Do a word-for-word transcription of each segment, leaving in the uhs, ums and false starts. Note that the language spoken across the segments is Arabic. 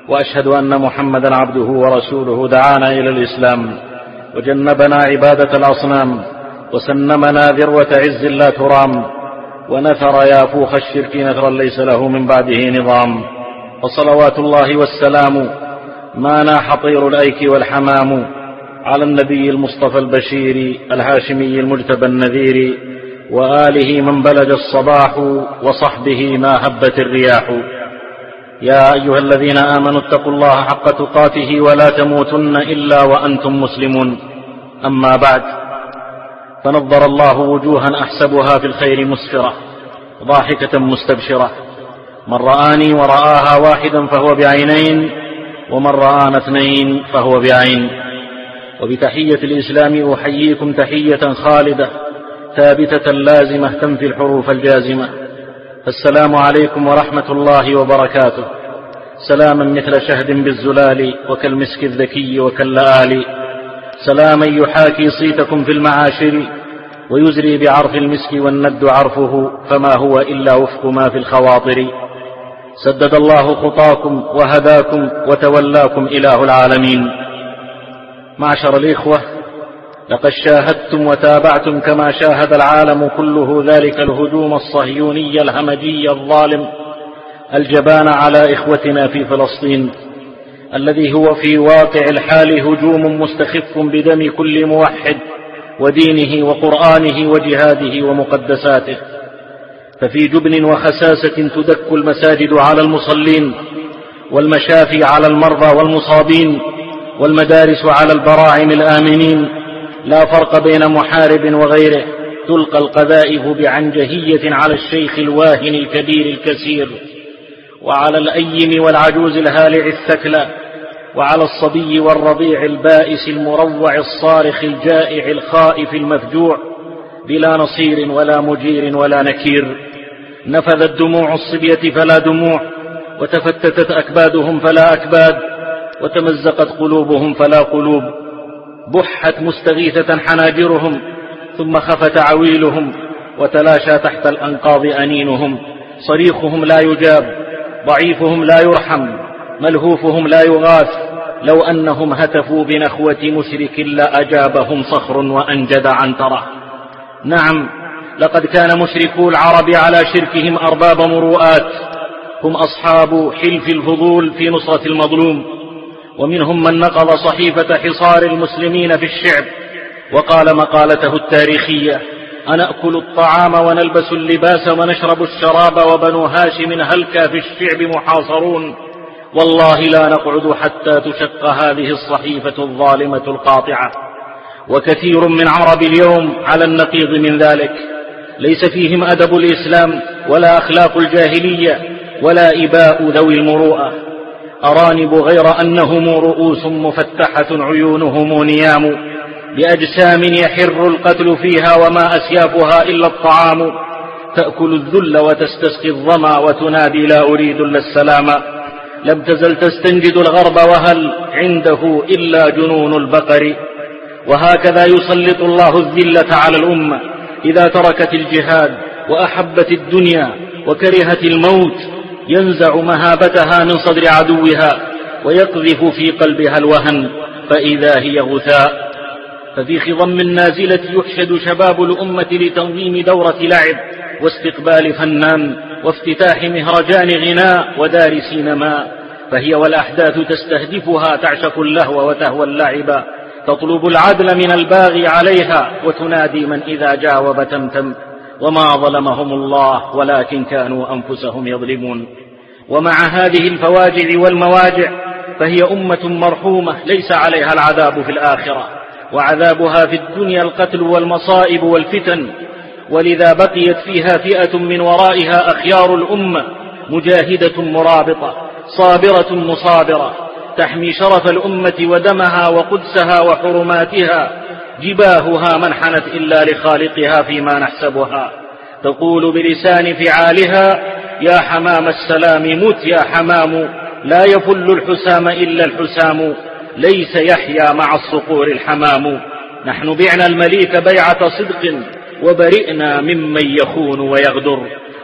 وأشهد أن محمدا عبده ورسوله دعانا إلى الإسلام وجنبنا عبادة الأصنام وسنمنا ذروة عز لا ترام ونثر يافوخ الشرك نثرا ليس له من بعده نظام. وصلوات الله والسلام ما ناح طير الأيك والحمام على النبي المصطفى البشير الهاشمي المجتبى النذير وآله من بلج الصباح وصحبه ما هبت الرياح. يا أيها الذين آمنوا اتقوا الله حق تقاته ولا تموتن إلا وأنتم مسلمون. أما بعد، فنظر الله وجوها أحسبها في الخير مسفرة ضاحكة مستبشرة. من رآني ورآها واحدا فهو بعينين، ومن رآنا اثنين فهو بعين. وبتحية الإسلام أحييكم تحية خالدة ثابتة لازمة تنفي الحروف الجازمة. السلام عليكم ورحمة الله وبركاته. سلاما مثل شهد بالزلال وكالمسك الذكي وكاللآل. سلاما يحاكي صيتكم في المعاشر ويزري بعرف المسك والند عرفه، فما هو إلا وفق ما في الخواطر. سدد الله خطاكم وهداكم وتولاكم إله العالمين. معشر الإخوة، لقد شاهدتم وتابعتم كما شاهد العالم كله ذلك الهجوم الصهيوني الهمجي الظالم الجبان على إخوتنا في فلسطين، الذي هو في واقع الحال هجوم مستخف بدم كل موحد ودينه وقرآنه وجهاده ومقدساته. ففي جبن وخساسة تدك المساجد على المصلين، والمشافي على المرضى والمصابين، والمدارس على البراعم الآمنين. لا فرق بين محارب وغيره. تلقى القذائف بعنجهية على الشيخ الواهن الكبير الكسير، وعلى الأيم والعجوز الهالع الثكلى، وعلى الصبي والرضيع البائس المروع الصارخ الجائع الخائف المفجوع، بلا نصير ولا مجير ولا نكير. نفذت دموع الصبية فلا دموع، وتفتتت أكبادهم فلا أكباد، وتمزقت قلوبهم فلا قلوب. بحت مستغيثة حناجرهم، ثم خفت عويلهم، وتلاشى تحت الأنقاض أنينهم. صريخهم لا يجاب، ضعيفهم لا يرحم، ملهوفهم لا يغاث. لو أنهم هتفوا بنخوة مشرك لأجابهم صخر وأنجد عنتره. نعم، لقد كان مشركو العرب على شركهم أرباب مروءات، هم أصحاب حلف الفضول في نصرة المظلوم. ومنهم من نقض صحيفة حصار المسلمين في الشعب وقال مقالته التاريخية: أنأكل الطعام ونلبس اللباس ونشرب الشراب وبنو هاشم هلكا في الشعب محاصرون، والله لا نقعد حتى تشق هذه الصحيفة الظالمة القاطعة. وكثير من عرب اليوم على النقيض من ذلك، ليس فيهم أدب الإسلام ولا أخلاق الجاهلية ولا إباء ذوي المروءة. أرانب غير أنهم رؤوس مفتحة عيونهم نيام، بأجسام يحر القتل فيها وما أسيافها إلا الطعام. تأكل الذل وتستسقي الظما وتنادي لا أريد إلا السلام. لم تزل تستنجد الغرب وهل عنده إلا جنون البقر. وهكذا يسلط الله الذلة على الأمة إذا تركت الجهاد وأحبت الدنيا وكرهت الموت. ينزع مهابتها من صدر عدوها ويقذف في قلبها الوهن، فإذا هي غثاء. ففي خضم النازلة يحشد شباب الأمة لتنظيم دورة لعب واستقبال فنان وافتتاح مهرجان غناء ودار سينما، فهي والأحداث تستهدفها تعشق اللهو وتهوى اللعب، تطلب العدل من الباغي عليها وتنادي من إذا جاوب تمتم. وما ظلمهم الله ولكن كانوا أنفسهم يظلمون. ومع هذه الفواجع والمواجع فهي أمة مرحومة ليس عليها العذاب في الآخرة، وعذابها في الدنيا القتل والمصائب والفتن. ولذا بقيت فيها فئة من ورائها أخيار الأمة، مجاهدة مرابطة صابرة مصابرة، تحمي شرف الأمة ودمها وقدسها وحرماتها. جباهها ما انحنت إلا لخالقها فيما نحسبها. تقول بلسان فعالها: يا حمام السلام مت يا حمام، لا يفل الحسام إلا الحسام، ليس يحيا مع الصقور الحمام. نحن بعنا المليك بيعة صدق وبرئنا ممن يخون ويغدر،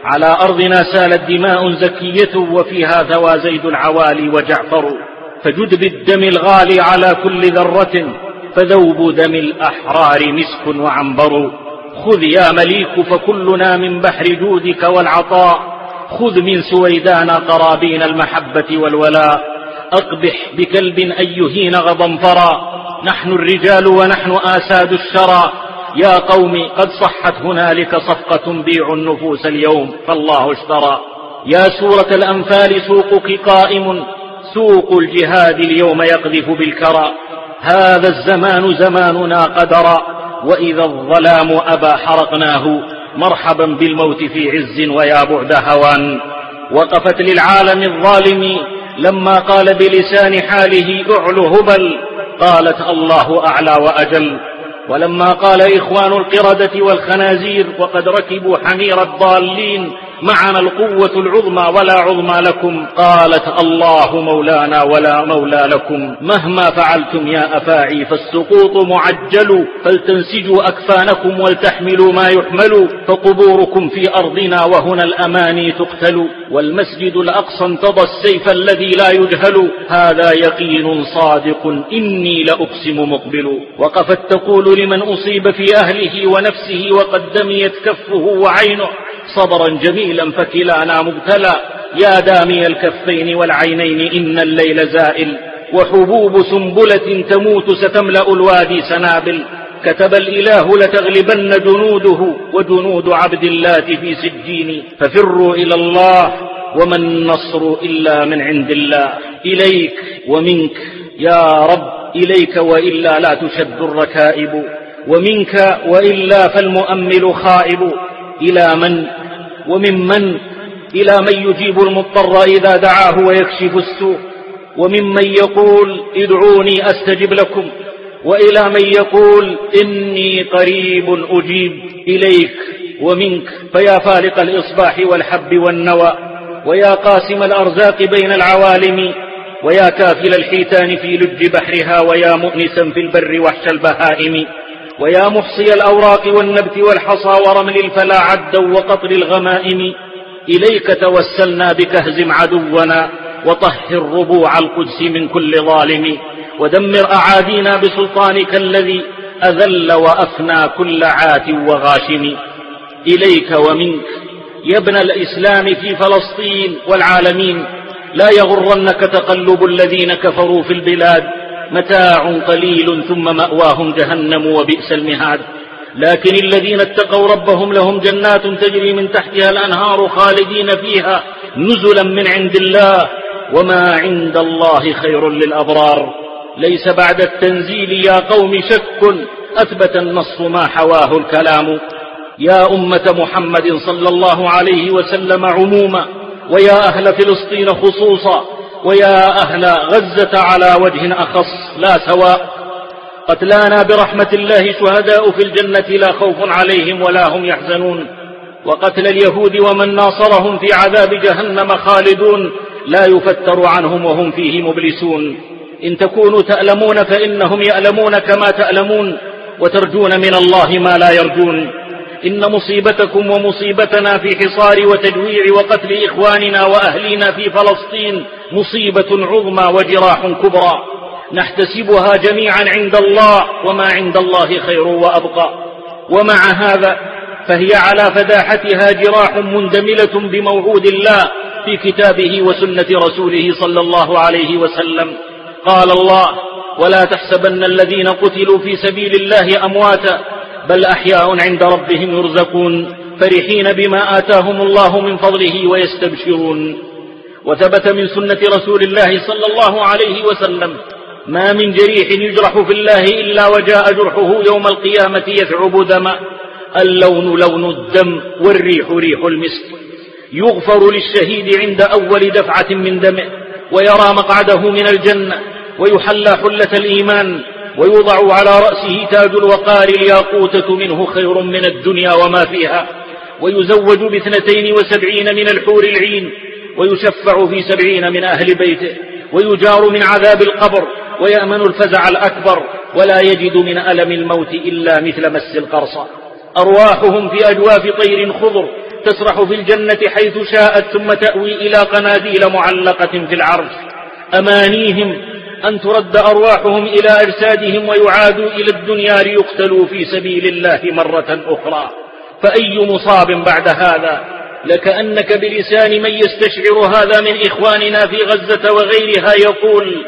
على أرضنا سالت دماء زكية وفيها ثوى زيد العوالي وجعفر، فجد بالدم الغالي على كل ذرة، فذوب دم الأحرار مسك وعنبر. خذ يا مليك فكلنا من بحر جودك والعطاء، خذ من سويدان قرابين المحبة والولاء. أقبح بكلب أن يهين غضنفرا، نحن الرجال ونحن آساد الشرى. يا قوم قد صحت هنالك صفقة بيع النفوس اليوم فالله اشترى. يا سورة الأنفال سوقك قائم، سوق الجهاد اليوم يقذف بالكرى. هذا الزمان زماننا قدرا، وإذا الظلام أبى حرقناه. مرحبا بالموت في عز ويا بعد هوان. وقفت للعالم الظالم لما قال بلسان حاله اعل هبل، قالت الله أعلى وأجل. ولما قال إخوان القردة والخنازير وقد ركبوا حمير الضالين معنا القوة العظمى ولا عظمى لكم، قالت الله مولانا ولا مولى لكم. مهما فعلتم يا أفاعي فالسقوط معجل، فلتنسجوا أكفانكم ولتحملوا ما يحمل، فقبوركم في أرضنا وهنا الأماني تقتل. والمسجد الأقصى انتضى السيف الذي لا يجهل، هذا يقين صادق إني لأقسم مقبل. وقفت تقول لمن أصيب في أهله ونفسه وقد دميت كفه وعينه، صبرا جميلا فكلانا مبتلى. يا دامي الكفين والعينين إن الليل زائل، وحبوب سنبلة تموت ستملأ الوادي سنابل. كتب الإله لتغلبن جنوده وجنود عبد الله في سجين، ففروا إلى الله وما النصر إلا من عند الله. إليك ومنك يا رب، إليك وإلا لا تشد الركائب، ومنك وإلا فالمؤمل خائب. إلى من وممن؟ إلى من يجيب المضطر إذا دعاه ويكشف السوء، وممن يقول ادعوني أستجب لكم، وإلى من يقول إني قريب أجيب. إليك ومنك فيا فالق الإصباح والحب والنوى، ويا قاسم الأرزاق بين العوالم، ويا كافل الحيتان في لج بحرها، ويا مؤنسا في البر وحش البهائم، ويا محصي الأوراق والنبت والحصى ورمل الفلا عدا وقطر الغمائم. إليك توسلنا بك اهزم عدونا، وطهر ربوع القدس من كل ظالم، ودمر أعادينا بسلطانك الذي أذل وأفنى كل عات وغاشم. إليك ومنك يا ابن الإسلام في فلسطين والعالمين، لا يغرنك تقلب الذين كفروا في البلاد، متاع قليل ثم مأواهم جهنم وبئس المهاد. لكن الذين اتقوا ربهم لهم جنات تجري من تحتها الأنهار خالدين فيها نزلا من عند الله، وما عند الله خير للأبرار. ليس بعد التنزيل يا قوم شك، أثبت النص ما حواه الكلام. يا أمة محمد صلى الله عليه وسلم عموما، ويا أهل فلسطين خصوصا، ويا أهل غزة على وجه أخص لا سواء، قتلانا برحمة الله شهداء في الجنة لا خوف عليهم ولا هم يحزنون، وقتل اليهود ومن ناصرهم في عذاب جهنم خالدون، لا يفتر عنهم وهم فيه مبلسون. إن تكونوا تألمون فإنهم يألمون كما تألمون، وترجون من الله ما لا يرجون. إن مصيبتكم ومصيبتنا في حصار وتجويع وقتل إخواننا وأهلنا في فلسطين مصيبة عظمى وجراح كبرى، نحتسبها جميعا عند الله، وما عند الله خير وأبقى. ومع هذا فهي على فداحتها جراح مندملة بموعود الله في كتابه وسنة رسوله صلى الله عليه وسلم. قال الله: ولا تحسبن الذين قتلوا في سبيل الله أمواتا بل أحياء عند ربهم يرزقون، فرحين بما آتاهم الله من فضله ويستبشرون. وثبت من سنة رسول الله صلى الله عليه وسلم: ما من جريح يجرح في الله إلا وجاء جرحه يوم القيامة يثعب دما، اللون لون الدم والريح ريح المسك. يغفر للشهيد عند أول دفعة من دمه، ويرى مقعده من الجنة، ويحلى حلة الإيمان، ويوضع على رأسه تاج الوقار الياقوتة منه خير من الدنيا وما فيها، ويزوج باثنتين وسبعين من الحور العين، ويشفع في سبعين من أهل بيته، ويجار من عذاب القبر، ويأمن الفزع الأكبر، ولا يجد من ألم الموت إلا مثل مس القرصة. أرواحهم في أجواف طير خضر تسرح في الجنة حيث شاءت ثم تأوي إلى قناديل معلقة في العرش. أمانيهم أن ترد أرواحهم إلى أجسادهم ويعادوا إلى الدنيا ليقتلوا في سبيل الله مرة أخرى. فأي مصاب بعد هذا؟ لكأنك بلسان من يستشعر هذا من إخواننا في غزة وغيرها يقول: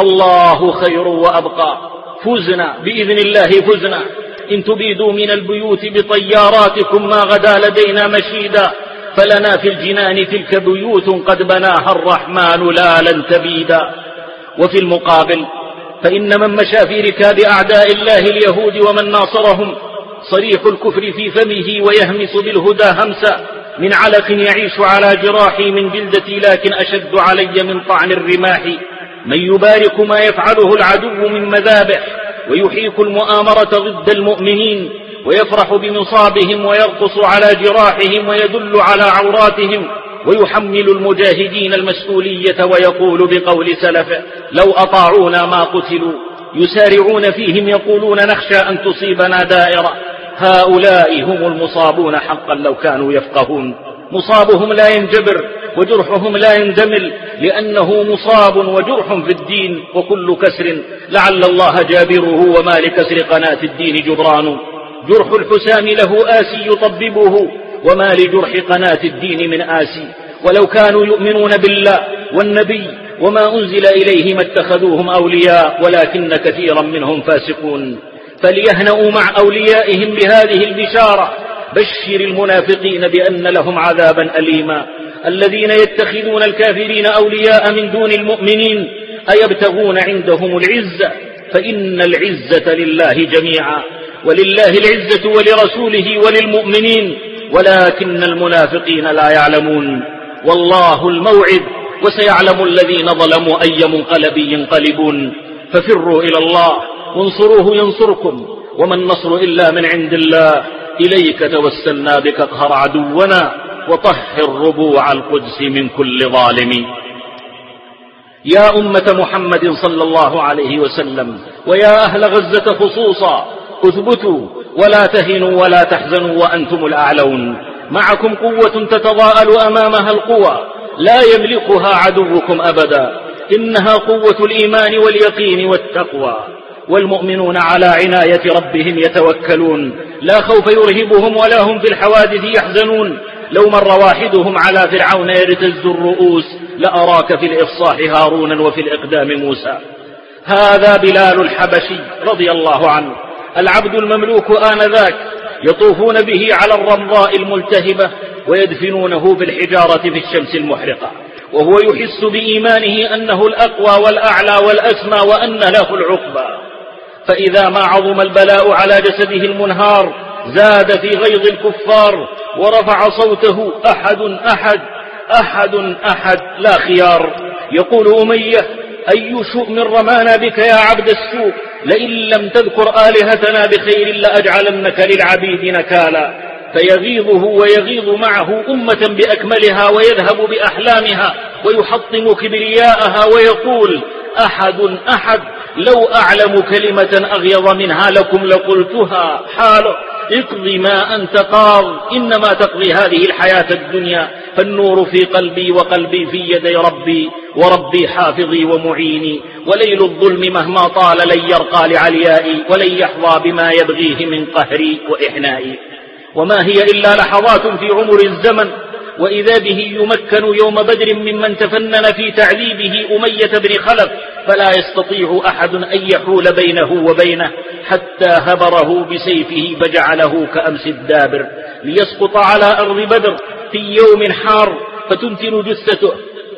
الله خير وأبقى، فزنا بإذن الله، فزنا. إن تبيدوا من البيوت بطياراتكم ما غدا لدينا مشيدا، فلنا في الجنان تلك بيوت قد بناها الرحمن لا لن تبيدا. وفي المقابل فإن من مشى في ركاب أعداء الله اليهود ومن ناصرهم صريح الكفر في فمه ويهمس بالهدى همسا، من علق يعيش على جراحي من جلدتي لكن أشد علي من طعن الرماح. من يبارك ما يفعله العدو من مذابح ويحيك المؤامرة ضد المؤمنين ويفرح بمصابهم ويرقص على جراحهم ويدل على عوراتهم ويحمل المجاهدين المسؤولية ويقول بقول سلفه: لو أطاعونا ما قتلوا. يسارعون فيهم يقولون: نخشى أن تصيبنا دائرة. هؤلاء هم المصابون حقا لو كانوا يفقهون. مصابهم لا ينجبر وجرحهم لا يندمل، لأنه مصاب وجرح في الدين، وكل كسر لعل الله جابره وما لكسر قناة الدين جبران. جرح الحسام له آسي يطببه وما لجرح قناة الدين من آسي. ولو كانوا يؤمنون بالله والنبي وما أنزل إليه ما اتخذوهم أولياء ولكن كثيرا منهم فاسقون. فليهنأوا مع أوليائهم بهذه البشارة: بشر المنافقين بأن لهم عذابا أليما. الذين يتخذون الكافرين أولياء من دون المؤمنين أيبتغون عندهم العزة؟ فإن العزة لله جميعا، ولله العزة ولرسوله وللمؤمنين ولكن المنافقين لا يعلمون. والله الموعد وسيعلم الذين ظلموا أي منقلب ينقلبون. ففروا إلى الله وانصروه ينصركم، وما النصر إلا من عند الله. إليك توسلنا بك اقهر عدونا وطهر ربوع القدس من كل ظالم. يا أمة محمد صلى الله عليه وسلم ويا أهل غزة خصوصا، اثبتوا ولا تهنوا ولا تحزنوا وأنتم الأعلون. معكم قوة تتضاءل أمامها القوى، لا يملكها عدوكم أبدا. إنها قوة الإيمان واليقين والتقوى. والمؤمنون على عناية ربهم يتوكلون، لا خوف يرهبهم ولا هم في الحوادث يحزنون. لو مر واحدهم على فرعون يرتز الرؤوس لأراك في الإفصاح هارونا وفي الإقدام موسى. هذا بلال الحبشي رضي الله عنه، العبد المملوك آنذاك، يطوفون به على الرمضاء الملتهبة ويدفنونه بالحجارة في الشمس المحرقة، وهو يحس بإيمانه أنه الأقوى والأعلى والأسمى وأن له العقبى. فإذا ما عظم البلاء على جسده المنهار زاد في غيظ الكفار ورفع صوته: أحد أحد أحد أحد لا خيار. يقول أمية: أي شؤم رمانا بك يا عبد السوء، لئن لم تذكر آلهتنا بخير لأجعلنك للعبيد نكالا. فيغيظه ويغيظ معه أمة بأكملها ويذهب بأحلامها ويحطم كبرياءها ويقول: أحد أحد، لو أعلم كلمة أغيظ منها لكم لقلتها. حاله: اقضي ما أنت قاض، إنما تقضي هذه الحياة الدنيا، فالنور في قلبي وقلبي في يدي ربي، وربي حافظي ومعيني. وليل الظلم مهما طال لن يرقى لعليائي، ولن يحظى بما يبغيه من قهري وإحنائي. وما هي إلا لحظات في عمر الزمن، وإذا به يمكن يوم بدر ممن تفنن في تعذيبه أمية بن خلف، فلا يستطيع أحد أن يحول بينه وبينه، حتى هبره بسيفه فجعله كأمس الدابر، ليسقط على أرض بدر في يوم حار فتنتن جثته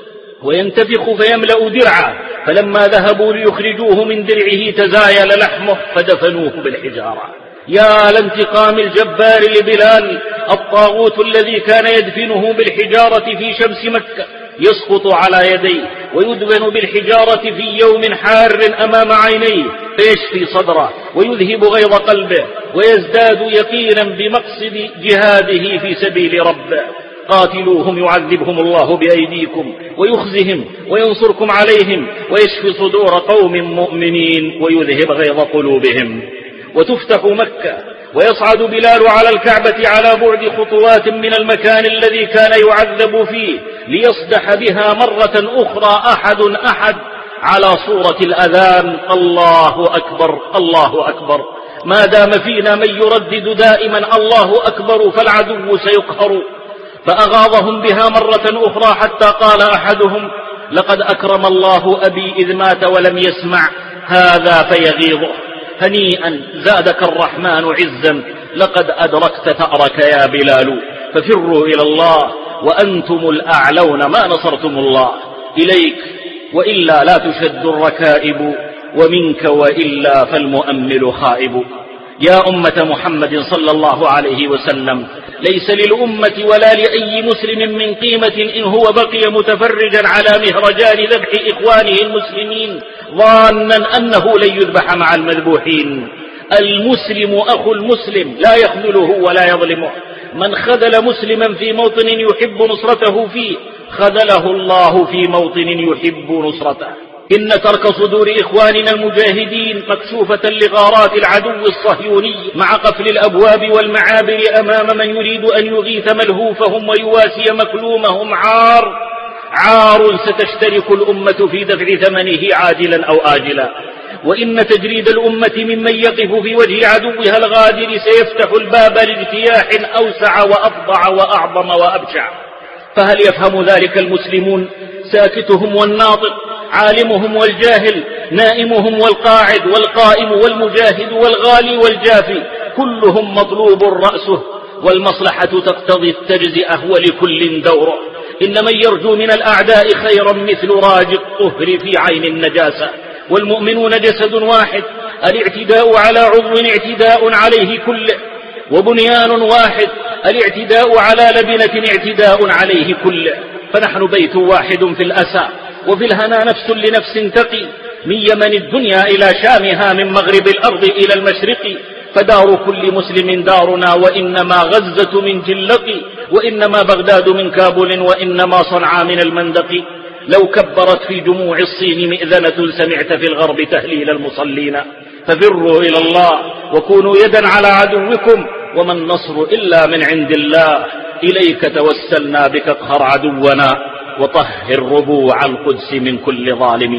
وينتفخ فيملأ درعه. فلما ذهبوا ليخرجوه من درعه تزايل لحمه فدفنوه بالحجارة. يا لانتقام الجبار لبلال، الطاغوت الذي كان يدفنه بالحجارة في شمس مكة يسقط على يديه ويدفن بالحجارة في يوم حار أمام عينيه، فيشفي صدره ويذهب غيظ قلبه ويزداد يقينا بمقصد جهاده في سبيل ربه. قاتلوهم يعذبهم الله بأيديكم ويخزهم وينصركم عليهم ويشفي صدور قوم مؤمنين ويذهب غيظ قلوبهم. وتفتح مكة ويصعد بلال على الكعبة على بعد خطوات من المكان الذي كان يعذب فيه ليصدح بها مرة أخرى أحد أحد على صورة الأذان: الله أكبر الله أكبر. ما دام فينا من يردد دائما الله أكبر فالعدو سيقهر. فأغاظهم بها مرة أخرى حتى قال أحدهم: لقد أكرم الله أبي إذ مات ولم يسمع هذا فيغيظه. هنيئا زادك الرحمن عزا، لقد أدركت ثأرك يا بلال. ففروا إلى الله وأنتم الأعلون ما نصرتم الله. إليك وإلا لا تشد الركائب، ومنك وإلا فالمؤمل خائب. يا أمة محمد صلى الله عليه وسلم، ليس للأمة ولا لأي مسلم من قيمة إن هو بقي متفرجا على مهرجان ذبح إخوانه المسلمين ظانا أنه لن يذبح مع المذبوحين. المسلم أخو المسلم لا يخذله ولا يظلمه. من خذل مسلما في موطن يحب نصرته فيه خذله الله في موطن يحب نصرته. إن ترك صدور إخواننا المجاهدين مكشوفة لغارات العدو الصهيوني مع قفل الأبواب والمعابر أمام من يريد أن يغيث ملهوفهم ويواسي مكلومهم عار عار ستشترك الأمة في دفع ثمنه عاجلا أو آجلا. وإن تجريد الأمة ممن يقف في وجه عدوها الغادر سيفتح الباب لاجتياح أوسع وأفضع وأعظم وأبشع. فهل يفهم ذلك المسلمون؟ ساكتهم والناطق، عالمهم والجاهل، نائمهم والقاعد، والقائم والمجاهد والغالي والجافي، كلهم مطلوب رأسه، والمصلحة تقتضي التجزئة ولكل دوره. إن من يرجو من الأعداء خيرا مثل راج الطهر في عين النجاسة. والمؤمنون جسد واحد، الاعتداء على عضو اعتداء عليه كله، وبنيان واحد، الاعتداء على لبنة اعتداء عليه كله. فنحن بيت واحد في الأسى، وفي الهنا نفس لنفس تقي، من يمن الدنيا إلى شامها، من مغرب الأرض إلى المشرق. فدار كل مسلم دارنا، وإنما غزة من جلق، وإنما بغداد من كابل، وإنما صنعاء من المندق. لو كبرت في جموع الصين مئذنة سمعت في الغرب تهليل المصلين. ففروا إلى الله وكونوا يدا على عدوكم، وما النصر إلا من عند الله. إليك توسلنا بك اقهر عدونا، وطهر ربوع القدس من كل ظالم.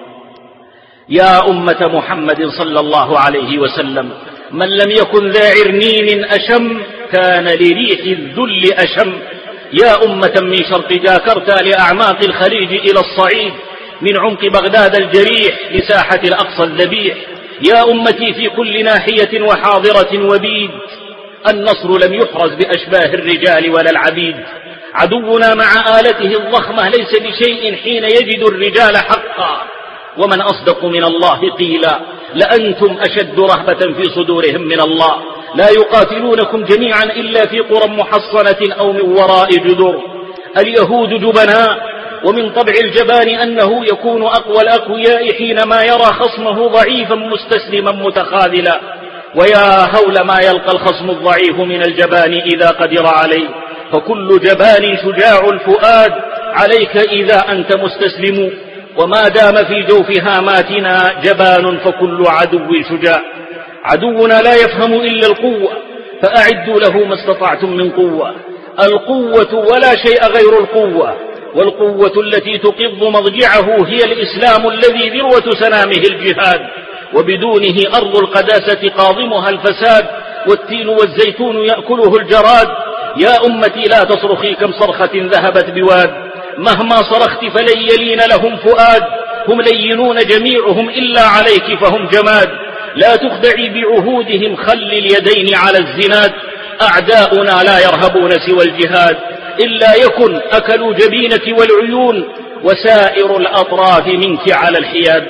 يا أمة محمد صلى الله عليه وسلم، من لم يكن ذا عرنين أشم كان لريح الذل أشم. يا أمة من شرق جاكرتا لأعماق الخليج إلى الصعيد، من عمق بغداد الجريح لساحة الأقصى الذبيح. يا أمتي في كل ناحية وحاضرة وبيد، النصر لم يحرز بأشباه الرجال ولا العبيد. عدونا مع آلته الضخمة ليس بشيء حين يجد الرجال حقا. ومن أصدق من الله قيلا، لأنتم أشد رهبة في صدورهم من الله. لا يقاتلونكم جميعا إلا في قرى محصنة أو من وراء جدر. اليهود جبناء، ومن طبع الجبان أنه يكون أقوى الأقوياء حينما يرى خصمه ضعيفا مستسلما متخاذلا. ويا هول ما يلقى الخصم الضعيف من الجبان إذا قدر عليه. فكل جبان شجاع الفؤاد عليك إذا أنت مستسلم، وما دام في جوف هاماتنا جبان فكل عدو شجاع. عدونا لا يفهم إلا القوة، فأعدوا له ما استطعتم من قوة. القوة ولا شيء غير القوة، والقوة التي تقض مضجعه هي الإسلام الذي ذروة سنامه الجهاد، وبدونه أرض القداسة قاضمها الفساد، والتين والزيتون يأكله الجراد. يا أمتي لا تصرخي كم صرخة ذهبت بواد، مهما صرخت فلن يلين لهم فؤاد. هم لينون جميعهم إلا عليك فهم جماد. لا تخدعي بعهودهم، خل اليدين على الزناد. أعداؤنا لا يرهبون سوى الجهاد، إلا يكن أكلوا جبينك والعيون، وسائر الأطراف منك على الحياد.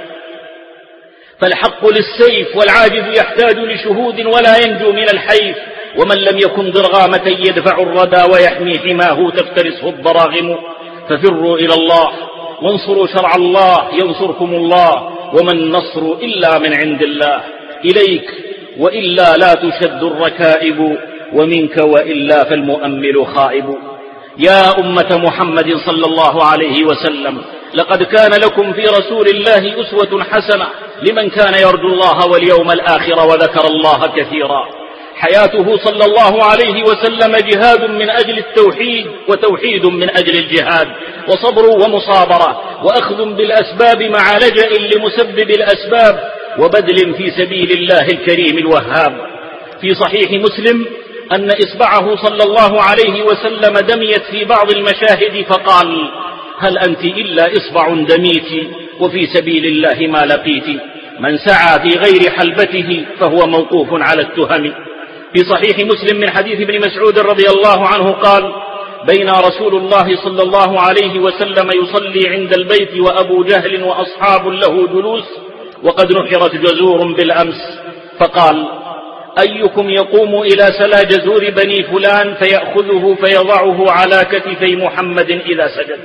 فالحق للسيف، والعاجز يحتاج لشهود ولا ينجو من الحيف. ومن لم يكن ضرغامة يدفع الردى ويحمي حماه تفترسه الضراغم. ففروا إلى الله وانصروا شرع الله ينصركم الله، وما النصر إلا من عند الله. إليك وإلا لا تشد الركائب، ومنك وإلا فالمؤمل خائب. يا أمة محمد صلى الله عليه وسلم، لقد كان لكم في رسول الله أسوة حسنة لمن كان يرجو الله واليوم الآخر وذكر الله كثيرا. حياته صلى الله عليه وسلم جهاد من أجل التوحيد وتوحيد من أجل الجهاد، وصبر ومصابرة وأخذ بالأسباب مع لجأ لمسبب الأسباب وبذل في سبيل الله الكريم الوهاب. في صحيح مسلم أن إصبعه صلى الله عليه وسلم دميت في بعض المشاهد فقال: هل أنت إلا إصبع دميت وفي سبيل الله ما لقيت. من سعى في غير حلبته فهو موقوف على التهم. في صحيح مسلم من حديث ابن مسعود رضي الله عنه قال: بين رسول الله صلى الله عليه وسلم يصلي عند البيت وأبو جهل وأصحاب له جلوس وقد نحرت جزور بالأمس، فقال: أيكم يقوم إلى سلا جزور بني فلان فيأخذه فيضعه على كتفي محمد إذا سجد.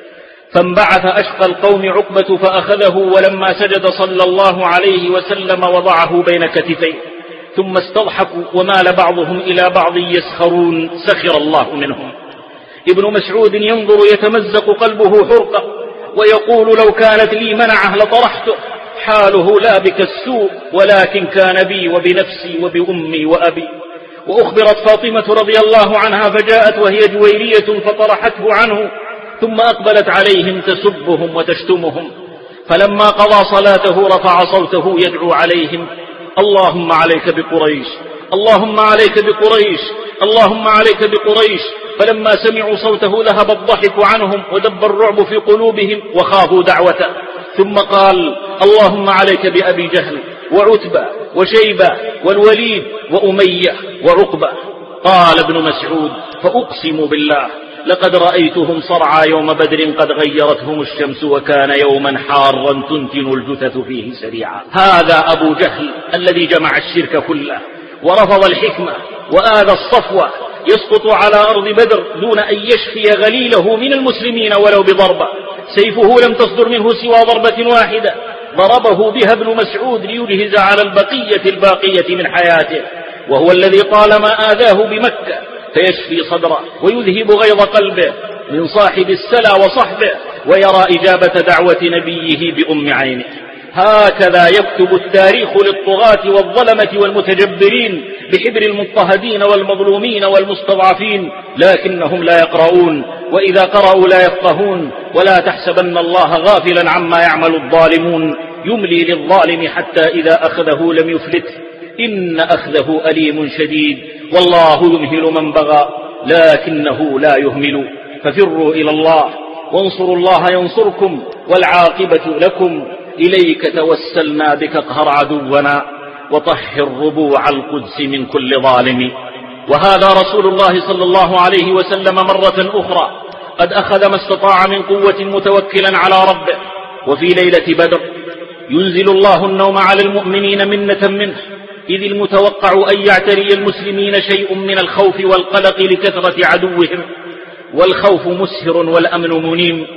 فانبعث أشقى القوم عقبة فأخذه، ولما سجد صلى الله عليه وسلم وضعه بين كتفيه، ثم استضحكوا ومال بعضهم إلى بعض يسخرون سخر الله منهم. ابن مسعود ينظر يتمزق قلبه حرقة ويقول: لو كانت لي منعه لطرحته. حاله لا بك السوء ولكن كان بي وبنفسي وبأمي وأبي. وأخبرت فاطمة رضي الله عنها فجاءت وهي جويرية فطرحته عنه، ثم أقبلت عليهم تسبهم وتشتمهم، فلما قضى صلاته رفع صوته يدعو عليهم: اللهم عليك بقريش، اللهم عليك بقريش، اللهم عليك بقريش. فلما سمعوا صوته ذهب الضحك عنهم ودب الرعب في قلوبهم وخافوا دعوته، ثم قال: اللهم عليك بأبي جهل وعتبة وشيبة والوليد وأمية وعقبة. قال ابن مسعود: فأقسم بالله لقد رأيتهم صرعى يوم بدر قد غيرتهم الشمس وكان يوما حارا تنتن الجثث فيه سريعا. هذا أبو جهل الذي جمع الشرك كله ورفض الحكمة وآذى الصفوة، يسقط على أرض بدر دون أن يشفي غليله من المسلمين ولو بضربة. سيفه لم تصدر منه سوى ضربة واحدة ضربه بها ابن مسعود ليجهز على البقية الباقية من حياته، وهو الذي طالما آذاه بمكة فيشفي صدره ويذهب غيظ قلبه من صاحب السلا وصحبه، ويرى إجابة دعوة نبيه بأم عينه. هكذا يكتب التاريخ للطغاة والظلمة والمتجبرين بحبر المضطهدين والمظلومين والمستضعفين، لكنهم لا يقرؤون، وإذا قرأوا لا يفقهون. ولا تحسبن الله غافلا عما يعمل الظالمون، يملي للظالم حتى إذا أخذه لم يفلته، إن أخذه أليم شديد، والله يمهل من بغى لكنه لا يهمل. ففروا إلى الله وانصروا الله ينصركم والعاقبة لكم. إليك توسلنا بك اقهر عدونا وطهر ربوع القدس من كل ظالم. وهذا رسول الله صلى الله عليه وسلم مرة أخرى قد أخذ ما استطاع من قوة متوكلا على ربه. وفي ليلة بدر ينزل الله النوم على المؤمنين منة منه، إذ المتوقع أن يعتري المسلمين شيء من الخوف والقلق لكثرة عدوهم، والخوف مسهر والأمن منيم.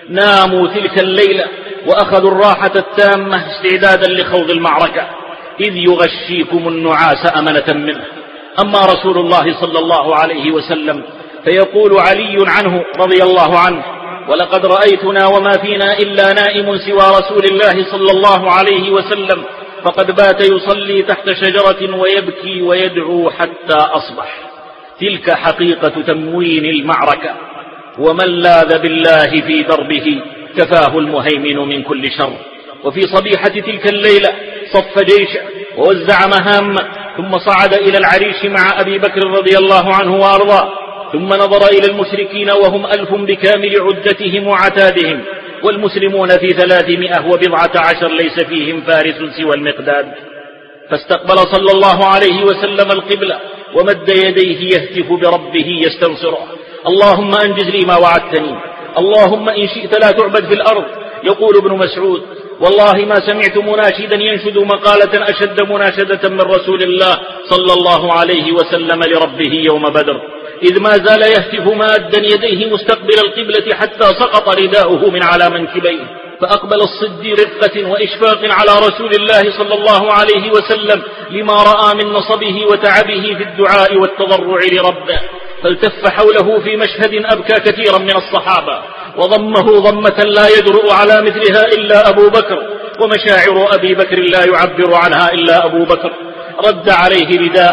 ناموا تلك الليلة وأخذوا الراحة التامة استعدادا لخوض المعركة، إذ يغشيكم النعاس أمنة منه. أما رسول الله صلى الله عليه وسلم فيقول علي عنه رضي الله عنه: ولقد رأيتنا وما فينا إلا نائم سوى رسول الله صلى الله عليه وسلم، فقد بات يصلي تحت شجرة ويبكي ويدعو حتى أصبح. تلك حقيقة تموين المعركة، ومن لاذ بالله في دربه كفاه المهيمن من كل شر. وفي صبيحة تلك الليلة صف جيشه ووزع مهامه، ثم صعد إلى العريش مع أبي بكر رضي الله عنه وأرضاه، ثم نظر إلى المشركين وهم ألف بكامل عدتهم وعتادهم، والمسلمون في ثلاثمائة وبضعة عشر ليس فيهم فارس سوى المقداد. فاستقبل صلى الله عليه وسلم القبلة ومد يديه يهتف بربه يستنصره: اللهم أنجز لي ما وعدتني، اللهم إن شئت لا تعبد في الأرض. يقول ابن مسعود: والله ما سمعت مناشدا ينشد مقالة أشد مناشدة من رسول الله صلى الله عليه وسلم لربه يوم بدر، إذ ما زال يهتف مادا يديه مستقبل القبلة حتى سقط رداؤه من على منكبيه. فأقبل الصدي رفقة وإشفاق على رسول الله صلى الله عليه وسلم لما رأى من نصبه وتعبه في الدعاء والتضرع لربه، فالتف حوله في مشهد أبكى كثيرا من الصحابة، وضمه ضمة لا يجرؤ على مثلها إلا أبو بكر، ومشاعر أبي بكر لا يعبر عنها إلا أبو بكر. رد عليه رداءه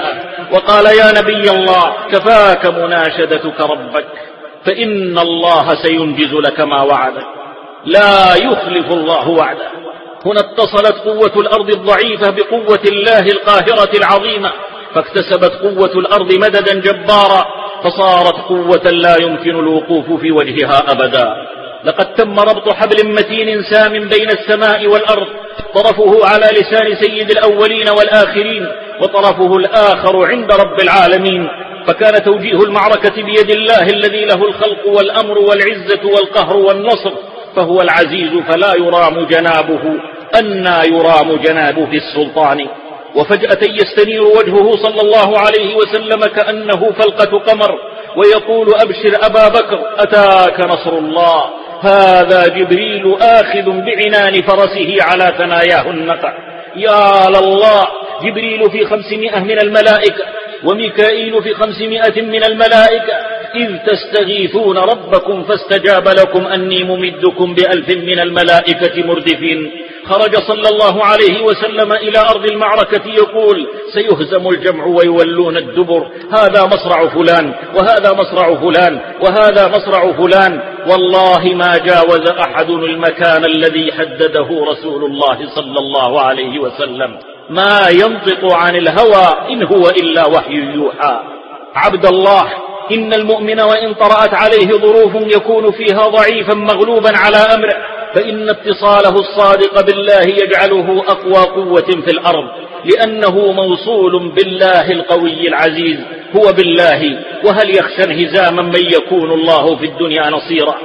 وقال يا نبي الله كفاك مناشدتك ربك فإن الله سينجز لك ما وعدك، لا يخلف الله وعده. هنا اتصلت قوة الأرض الضعيفة بقوة الله القاهرة العظيمة، فاكتسبت قوة الأرض مددا جبارا، فصارت قوة لا يمكن الوقوف في وجهها أبدا. لقد تم ربط حبل متين سام بين السماء والأرض، طرفه على لسان سيد الأولين والآخرين، وطرفه الآخر عند رب العالمين، فكان توجيه المعركة بيد الله الذي له الخلق والأمر والعزة والقهر والنصر، فهو العزيز فلا يرام جنابه، أنى يرام جنابه السلطان. وفجأة يستنير وجهه صلى الله عليه وسلم كأنه فلقة قمر، ويقول أبشر أبا بكر أتاك نصر الله، هذا جبريل آخذ بعنان فرسه على ثناياه النقع. يا لله، جبريل في خمسمائة من الملائكة وميكائيل في خمسمائة من الملائكة، إذ تستغيثون ربكم فاستجاب لكم أني ممدكم بألف من الملائكة مردفين. خرج صلى الله عليه وسلم إلى أرض المعركة يقول سيهزم الجمع ويولون الدبر، هذا مصرع فلان وهذا مصرع فلان وهذا مصرع فلان. والله ما جاوز أحد المكان الذي حدده رسول الله صلى الله عليه وسلم، ما ينطق عن الهوى إن هو إلا وحي يوحى. عبد الله، إن المؤمن وإن طرأت عليه ظروف يكون فيها ضعيفا مغلوبا على أمره، فإن اتصاله الصادق بالله يجعله أقوى قوة في الأرض، لأنه موصول بالله القوي العزيز، هو بالله. وهل يخشى انهزاما من يكون الله في الدنيا نصيرا؟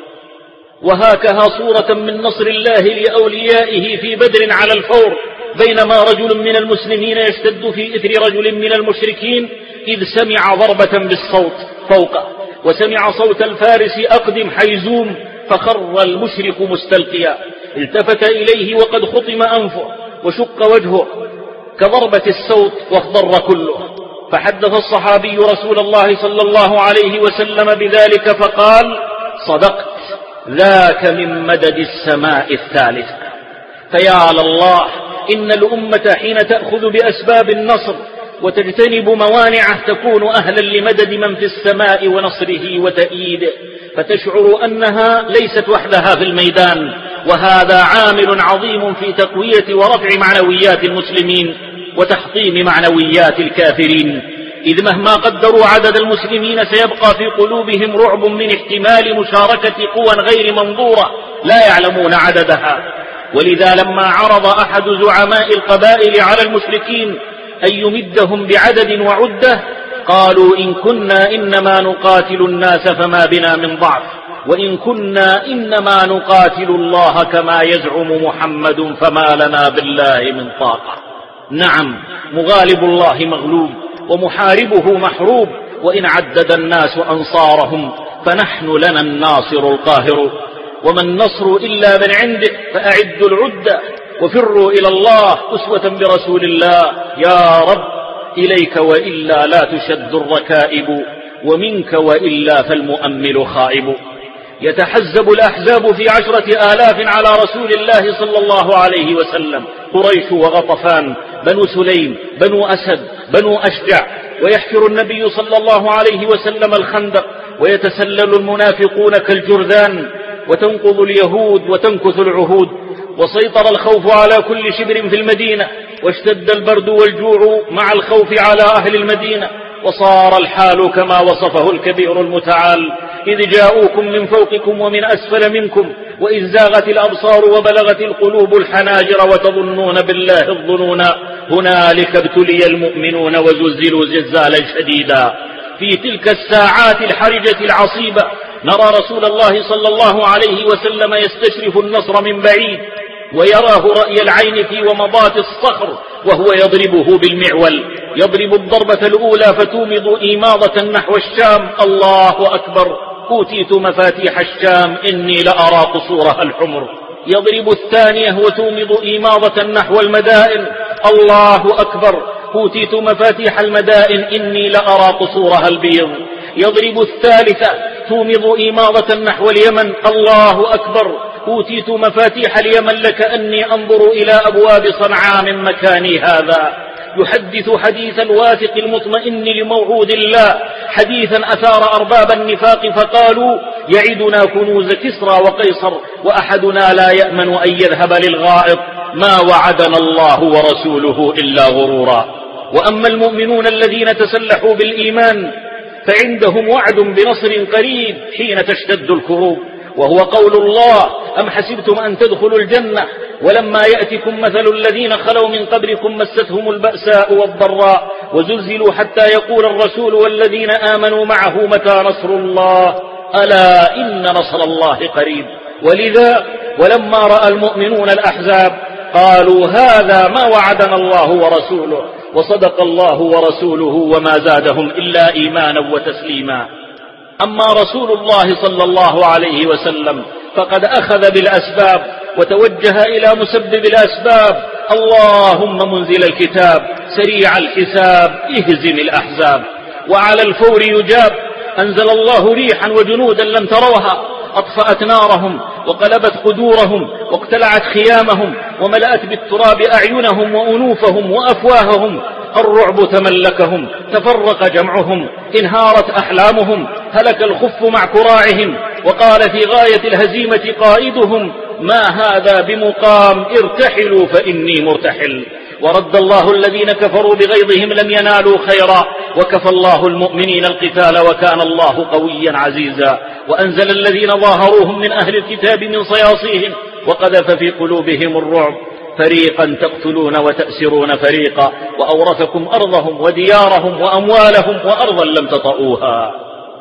وهكذا صورة من نصر الله لأوليائه في بدر على الفور، بينما رجل من المسلمين يشتد في إثر رجل من المشركين، إذ سمع ضربة بالصوت فوقه، وسمع صوت الفارس أقدم حيزوم، فخر المشرك مستلقيا، التفت إليه وقد خطم أنفه وشق وجهه كضربة الصوت واخضر كله، فحدث الصحابي رسول الله صلى الله عليه وسلم بذلك فقال صدقت، ذاك من مدد السماء الثالثة. فيا لله، إن الأمة حين تأخذ بأسباب النصر وتجتنب موانعه تكون أهلا لمدد من في السماء ونصره وتأييده، فتشعر أنها ليست وحدها في الميدان، وهذا عامل عظيم في تقوية ورفع معنويات المسلمين وتحطيم معنويات الكافرين، إذ مهما قدروا عدد المسلمين سيبقى في قلوبهم رعب من احتمال مشاركة قوى غير منظورة لا يعلمون عددها. ولذا لما عرض أحد زعماء القبائل على المشركين أن يمدهم بعدد وعدة، قالوا إن كنا إنما نقاتل الناس فما بنا من ضعف، وإن كنا إنما نقاتل الله كما يزعم محمد فما لنا بالله من طاقة. نعم، مغالب الله مغلوب ومحاربه محروب، وإن عدد الناس أنصارهم فنحن لنا الناصر القاهر، وما النصر إلا من عنده، فأعدوا العدة وفروا إلى الله أسوة برسول الله. يا رب، إليك وإلا لا تشد الركائب، ومنك وإلا فالمؤمل خائب. يتحزب الأحزاب في عشرة آلاف على رسول الله صلى الله عليه وسلم، قريش وغطفان، بنو سليم، بنو أسد، بنو أشجع، ويحفر النبي صلى الله عليه وسلم الخندق، ويتسلل المنافقون كالجرذان، وتنقض اليهود وتنكث العهود، وسيطر الخوف على كل شبر في المدينة، واشتد البرد والجوع مع الخوف على أهل المدينة، وصار الحال كما وصفه الكبير المتعال، إذ جاءوكم من فوقكم ومن أسفل منكم، وإذ زاغت الأبصار وبلغت القلوب الحناجر وتظنون بالله الظنون، هنالك ابتلي المؤمنون وزلزلوا زلزالا شديدا. في تلك الساعات الحرجة العصيبة نرى رسول الله صلى الله عليه وسلم يستشرف النصر من بعيد، ويراه رأي العين في ومضات الصخر، وهو يضربه بالمعول، يضرب الضربة الأولى فتومض إيماضة نحو الشام، الله أكبر، أوتيت مفاتيح الشام إني لأرى قصورها الحمر. يضرب الثانية وتومض إيماضة نحو المدائن، الله أكبر، أوتيت مفاتيح المدائن إني لأرى قصورها البيض. يضرب الثالثة تومض إيماضة نحو اليمن، الله أكبر، أوتيت مفاتيح اليمن لكأني أنظر إلى أبواب صنعاء من مكاني هذا. يحدث حديث الواثق المطمئن لموعود الله، حديثا أثار أرباب النفاق فقالوا يعدنا كنوز كسرى وقيصر وأحدنا لا يأمن أن يذهب للغائط، ما وعدنا الله ورسوله إلا غرورا. وأما المؤمنون الذين تسلحوا بالإيمان فعندهم وعد بنصر قريب حين تشتد الكروب، وهو قول الله: أم حسبتم أن تدخلوا الجنة ولما يأتكم مثل الذين خلوا من قبلكم مستهم البأساء والضراء وزلزلوا حتى يقول الرسول والذين آمنوا معه متى نصر الله، ألا إن نصر الله قريب. ولذا ولما رأى المؤمنون الأحزاب قالوا هذا ما وعدنا الله ورسوله، وصدق الله ورسوله وما زادهم إلا إيمانا وتسليما. أما رسول الله صلى الله عليه وسلم فقد أخذ بالأسباب وتوجه إلى مسبب الأسباب: اللهم منزل الكتاب سريع الحساب اهزم الأحزاب. وعلى الفور يجاب: أنزل الله ريحا وجنودا لم تروها أطفأت نارهم وقلبت قدورهم واقتلعت خيامهم وملأت بالتراب أعينهم وأنوفهم وأفواههم، الرعب تملكهم، تفرق جمعهم، انهارت أحلامهم، هلك الخف مع كراعهم، وقال في غاية الهزيمة قائدهم: ما هذا بمقام، ارتحلوا فإني مرتحل. ورد الله الذين كفروا بغيظهم لم ينالوا خيرا، وكفى الله المؤمنين القتال وكان الله قويا عزيزا. وأنزل الذين ظاهروهم من أهل الكتاب من صياصيهم وقذف في قلوبهم الرعب، فريقا تقتلون وتأسرون فريقا، وأورثكم أرضهم وديارهم وأموالهم وأرضا لم تطئوها.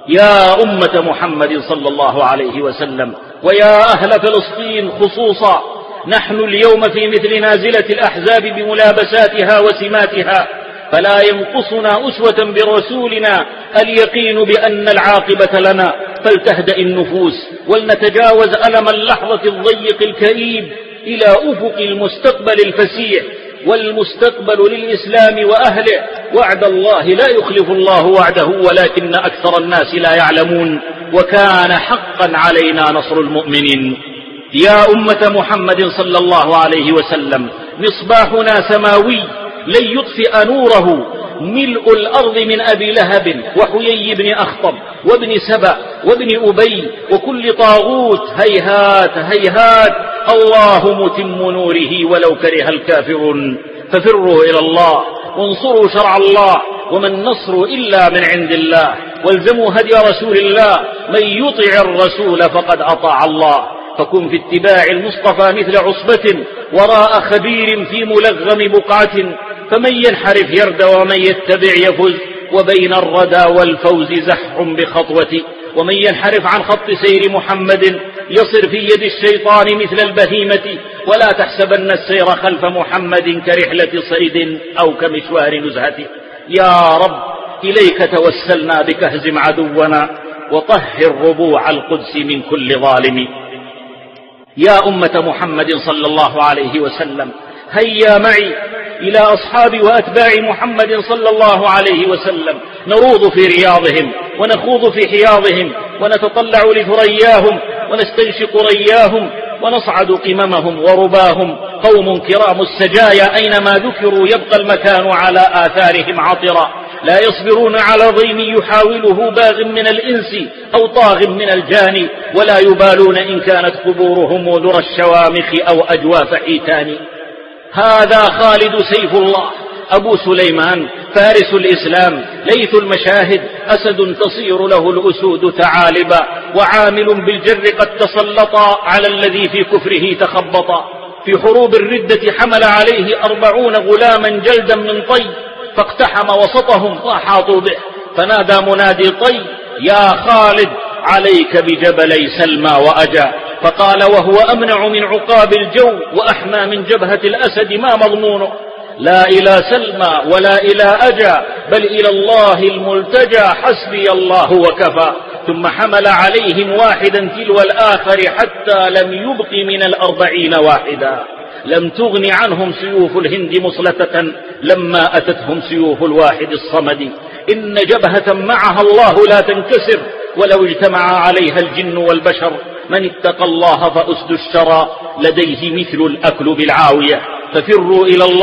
يا أمة محمد صلى الله عليه وسلم ويا أهل فلسطين خصوصا، نحن اليوم في مثل نازلة الأحزاب بملابساتها وسماتها، فلا ينقصنا أسوة برسولنا اليقين بأن العاقبة لنا، فلتهدأ النفوس ولنتجاوز ألم اللحظة الضيق الكئيب إلى أفق المستقبل الفسيح، والمستقبل للإسلام وأهله. وعد الله لا يخلف الله وعده ولكن أكثر الناس لا يعلمون، وكان حقا علينا نصر المؤمنين. يا أمة محمد صلى الله عليه وسلم مصباحنا سماوي لن يطفئ نوره ملء الأرض من أبي لهب وحيي بن أخطب وابن سبأ وابن أبي وكل طاغوت، هيهات هيهات، الله متم نوره ولو كره الكافرون. ففروا إلى الله وانصروا شرع الله، وما النصر إلا من عند الله، والزموا هدي رسول الله، من يطع الرسول فقد أطاع الله. فكن في اتباع المصطفى مثل عصبة وراء خبير في ملغم بقعة، فمن ينحرف يردى ومن يتبع يفز، وبين الردى والفوز زحف بخطوة. ومن ينحرف عن خط سير محمد يصر في يد الشيطان مثل البهيمة، ولا تحسبن السير خلف محمد كرحلة صيد أو كمشوار نزهة. يا رب إليك توسلنا بك اهزم عدونا وطهر ربوع القدس من كل ظالم. يا أمة محمد صلى الله عليه وسلم هيا معي إلى أصحاب وأتباع محمد صلى الله عليه وسلم، نروض في رياضهم ونخوض في حياضهم ونتطلع لثرياهم ونستنشق رياهم ونصعد قممهم ورباهم. قوم كرام السجايا أينما ذكروا يبقى المكان على آثارهم عطرا، لا يصبرون على ضيم يحاوله باغ من الإنس أو طاغ من الجان، ولا يبالون إن كانت قبورهم ذرى الشوامخ أو أجواف حيتان. هذا خالد سيف الله أبو سليمان فارس الإسلام، ليث المشاهد، أسد تصير له الأسود تعالبا، وعامل بالجر قد تسلطا على الذي في كفره تخبطا. في حروب الردة حمل عليه أربعون غلاما جلدا من طي، فاقتحم وسطهم وأحاطوا به، فنادى منادي طي: يا خالد عليك بجبلي سلمى وأجا. فقال وهو أمنع من عقاب الجو وأحمى من جبهة الأسد ما مضمونه: لا إلى سلمى ولا إلى أجا، بل إلى الله الملتجى، حسبي الله وكفى. ثم حمل عليهم واحدا تلو الآخر حتى لم يبق من الأربعين واحدا. لم تغن عنهم سيوف الهند مصلة لما أتتهم سيوف الواحد الصمد. إن جبهة معها الله لا تنكسر ولو اجتمع عليها الجن والبشر. من اتقى الله فأسد الشرى لديه مثل الأكل بالعاوية. ففروا إلى الله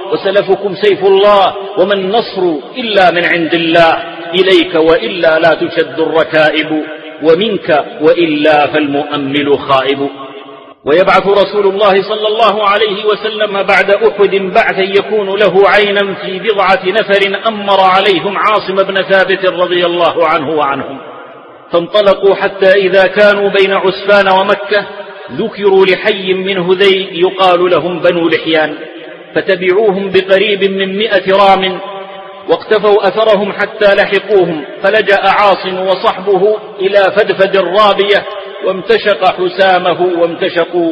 وسلفكم سيف الله، وما النصر إلا من عند الله، إليك وإلا لا تشد الركائب، ومنك وإلا فالمؤمل خائب. ويبعث رسول الله صلى الله عليه وسلم بعد أحد بعثا يكون له عينا في بضعة نفر أمر عليهم عاصم بن ثابت رضي الله عنه وعنهم، فانطلقوا حتى إذا كانوا بين عسفان ومكة ذكروا لحي من هذيل يقال لهم بنو لحيان، فتبعوهم بقريب من مئة رام، واقتفوا أثرهم حتى لحقوهم، فلجأ عاصم وصحبه إلى فدفد الرابية، وامتشق حسامه وامتشقوا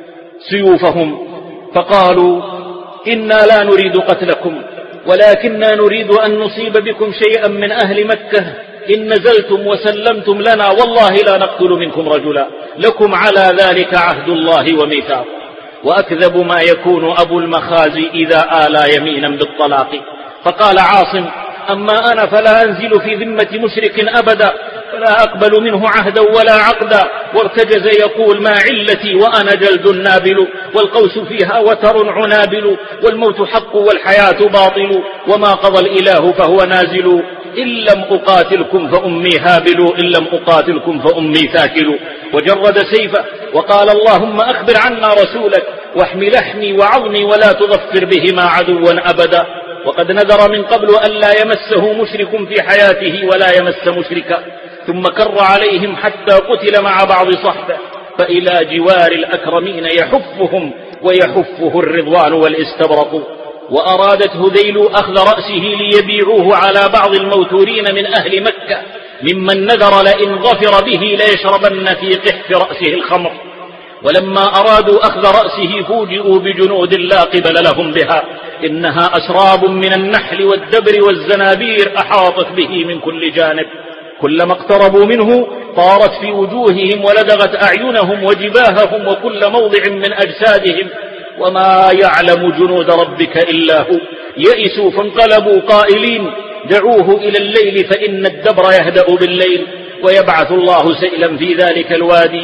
سيوفهم، فقالوا إنا لا نريد قتلكم، ولكننا نريد أن نصيب بكم شيئا من أهل مكة، إن نزلتم وسلمتم لنا والله لا نقتل منكم رجلا، لكم على ذلك عهد الله وميثاق. وأكذب ما يكون أبو المخازي إذا آلى يمينا بالطلاق. فقال عاصم أما أنا فلا أنزل في ذمة مشرك أبدا، فلا أقبل منه عهدا ولا عقدا. وارتجز يقول ما علتي وأنا جلد نابل، والقوس فيها وتر عنابل، والموت حق والحياة باطل، وما قضى الإله فهو نازل، إن لم أقاتلكم فأمي هابل، إن لم أقاتلكم فأمي ثاكل. وجرد سيفه وقال اللهم أخبر عنا رسولك، واحم لحمي وعظمي ولا تظفر بهما عدوا أبدا. وقد نذر من قبل أن لا يمسه مشرك في حياته ولا يمس مشركا، ثم كر عليهم حتى قتل مع بعض صحبه، فإلى جوار الأكرمين يحفهم ويحفه الرضوان والاستبرق. وأرادت هذيل أخذ رأسه ليبيعوه على بعض الموتورين من أهل مكة، ممن نذر لئن ظفر به ليشربن في قحف رأسه الخمر. ولما أرادوا أخذ رأسه فوجئوا بجنود لا قبل لهم بها، إنها أسراب من النحل والدبر والزنابير أحاطت به من كل جانب، كلما اقتربوا منه طارت في وجوههم ولدغت أعينهم وجباههم وكل موضع من أجسادهم، وما يعلم جنود ربك إلا هو. يئسوا فانقلبوا قائلين دعوه إلى الليل فإن الدبر يهدأ بالليل، ويبعث الله سيلا في ذلك الوادي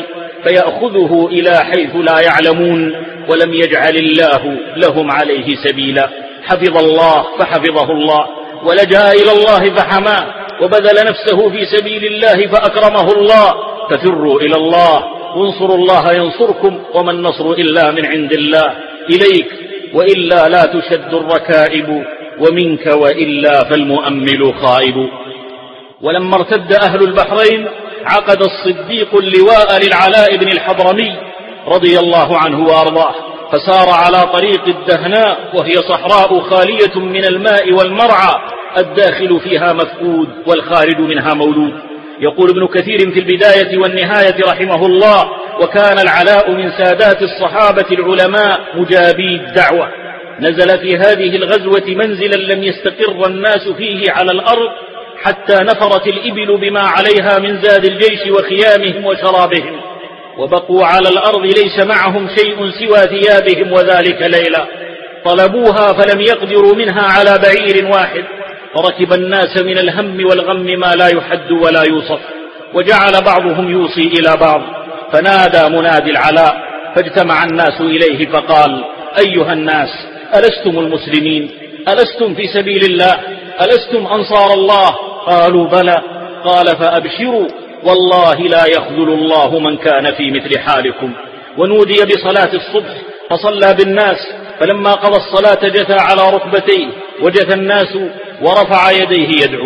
فيأخذه إلى حيث لا يعلمون، ولم يجعل الله لهم عليه سبيلا. حفظ الله فحفظه الله، ولجأ إلى الله فحماه، وبذل نفسه في سبيل الله فأكرمه الله. ففروا إلى الله وانصروا الله ينصركم، وما النصر إلا من عند الله، إليك وإلا لا تشد الركائب، ومنك وإلا فالمؤمل خائب. ولما ارتد أهل البحرين عقد الصديق اللواء للعلاء بن الحضرمي رضي الله عنه وأرضاه، فسار على طريق الدهناء، وهي صحراء خالية من الماء والمرعى، الداخل فيها مفقود والخارج منها مولود. يقول ابن كثير في البداية والنهاية رحمه الله: وكان العلاء من سادات الصحابة العلماء مجابي الدعوة، نزل في هذه الغزوة منزلا لم يستقر الناس فيه على الأرض حتى نفرت الإبل بما عليها من زاد الجيش وخيامهم وشرابهم، وبقوا على الأرض ليس معهم شيء سوى ثيابهم، وذلك ليلة طلبوها فلم يقدروا منها على بعير واحد، فركب الناس من الهم والغم ما لا يحد ولا يوصف، وجعل بعضهم يوصي إلى بعض. فنادى منادي العلاء فاجتمع الناس إليه فقال: أيها الناس، ألستم المسلمين؟ ألستم في سبيل الله؟ ألستم أنصار الله؟ قالوا بلى. قال: فأبشروا، والله لا يخذل الله من كان في مثل حالكم. ونودي بصلاة الصبح فصلى بالناس، فلما قضى الصلاة جثى على ركبتيه، وجثى الناس ورفع يديه يدعو.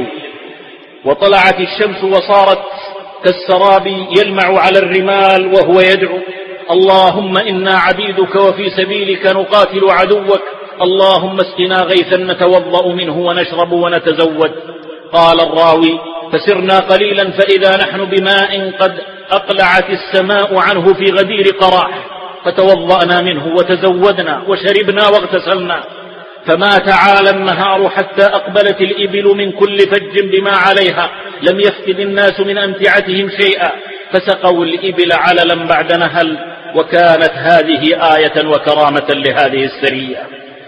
وطلعت الشمس وصارت كالسراب يلمع على الرمال وهو يدعو: اللهم إنا عبيدك وفي سبيلك نقاتل عدوك، اللهم اسقنا غيثا نتوضأ منه ونشرب ونتزود. قال الراوي: فسرنا قليلا فإذا نحن بماء قد أقلعت السماء عنه في غدير قراح، فتوضأنا منه وتزودنا وشربنا واغتسلنا، فما تعالى النهار حتى أقبلت الإبل من كل فج بما عليها، لم يفقد الناس من أمتعتهم شيئا، فسقوا الإبل عللا بعد نهل. وكانت هذه آية وكرامة لهذه السرية.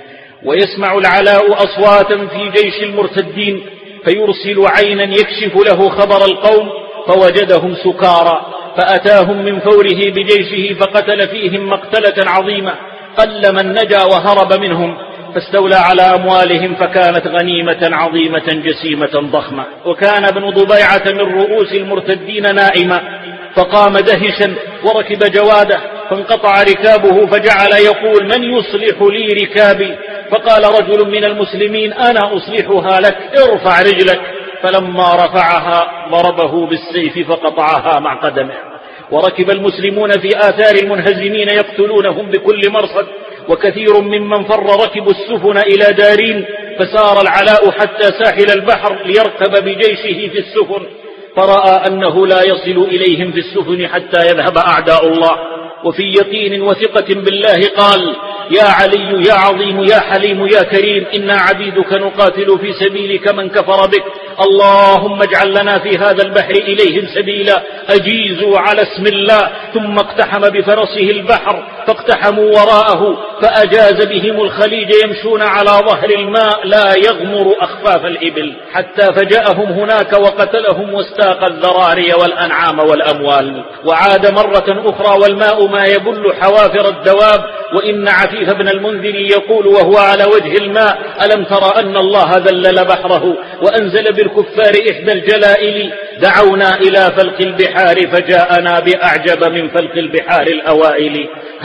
ويسمع العلاء أصواتا في جيش المرتدين، فيرسل عينا يكشف له خبر القوم، فوجدهم سكارى، فأتاهم من فوره بجيشه فقتل فيهم مقتلة عظيمة، قل من نجا وهرب منهم، فاستولى على أموالهم فكانت غنيمة عظيمة جسيمة ضخمة. وكان ابن ضبيعة من رؤوس المرتدين نائما، فقام دهشا وركب جواده فانقطع ركابه، فجعل يقول: من يصلح لي ركابي؟ فقال رجل من المسلمين: أنا أصلحها لك، ارفع رجلك. فلما رفعها ضربه بالسيف فقطعها مع قدمه. وركب المسلمون في آثار المنهزمين يقتلونهم بكل مرصد، وكثير ممن فر ركبوا السفن إلى دارين، فسار العلاء حتى ساحل البحر ليركب بجيشه في السفن، فرأى أنه لا يصل إليهم في السفن حتى يذهب أعداء الله. وفي يقين وثقة بالله قال: يا علي يا عظيم يا حليم يا كريم، إنا عبيدك نقاتل في سبيلك من كفر بك، اللهم اجعل لنا في هذا البحر إليهم سبيلا. أجيزوا على اسم الله، ثم اقتحم بفرسه البحر فاقتحموا وراءه، فأجاز بهم الخليج يمشون على ظهر الماء لا يغمر أخفاف الإبل، حتى فجأهم هناك وقتلهم واستاق الذراري والأنعام والأموال. وعاد مرة أخرى والماء ما يبل حوافر الدواب. وإن عفيف بن المنذر يقول وهو على وجه الماء: ألم تر أن الله ذلل بحره وأنزل بالكفار إحدى الجلائل؟ دعونا إلى فلق البحار فجاءنا بأعجب من فلق البحار الأوائل.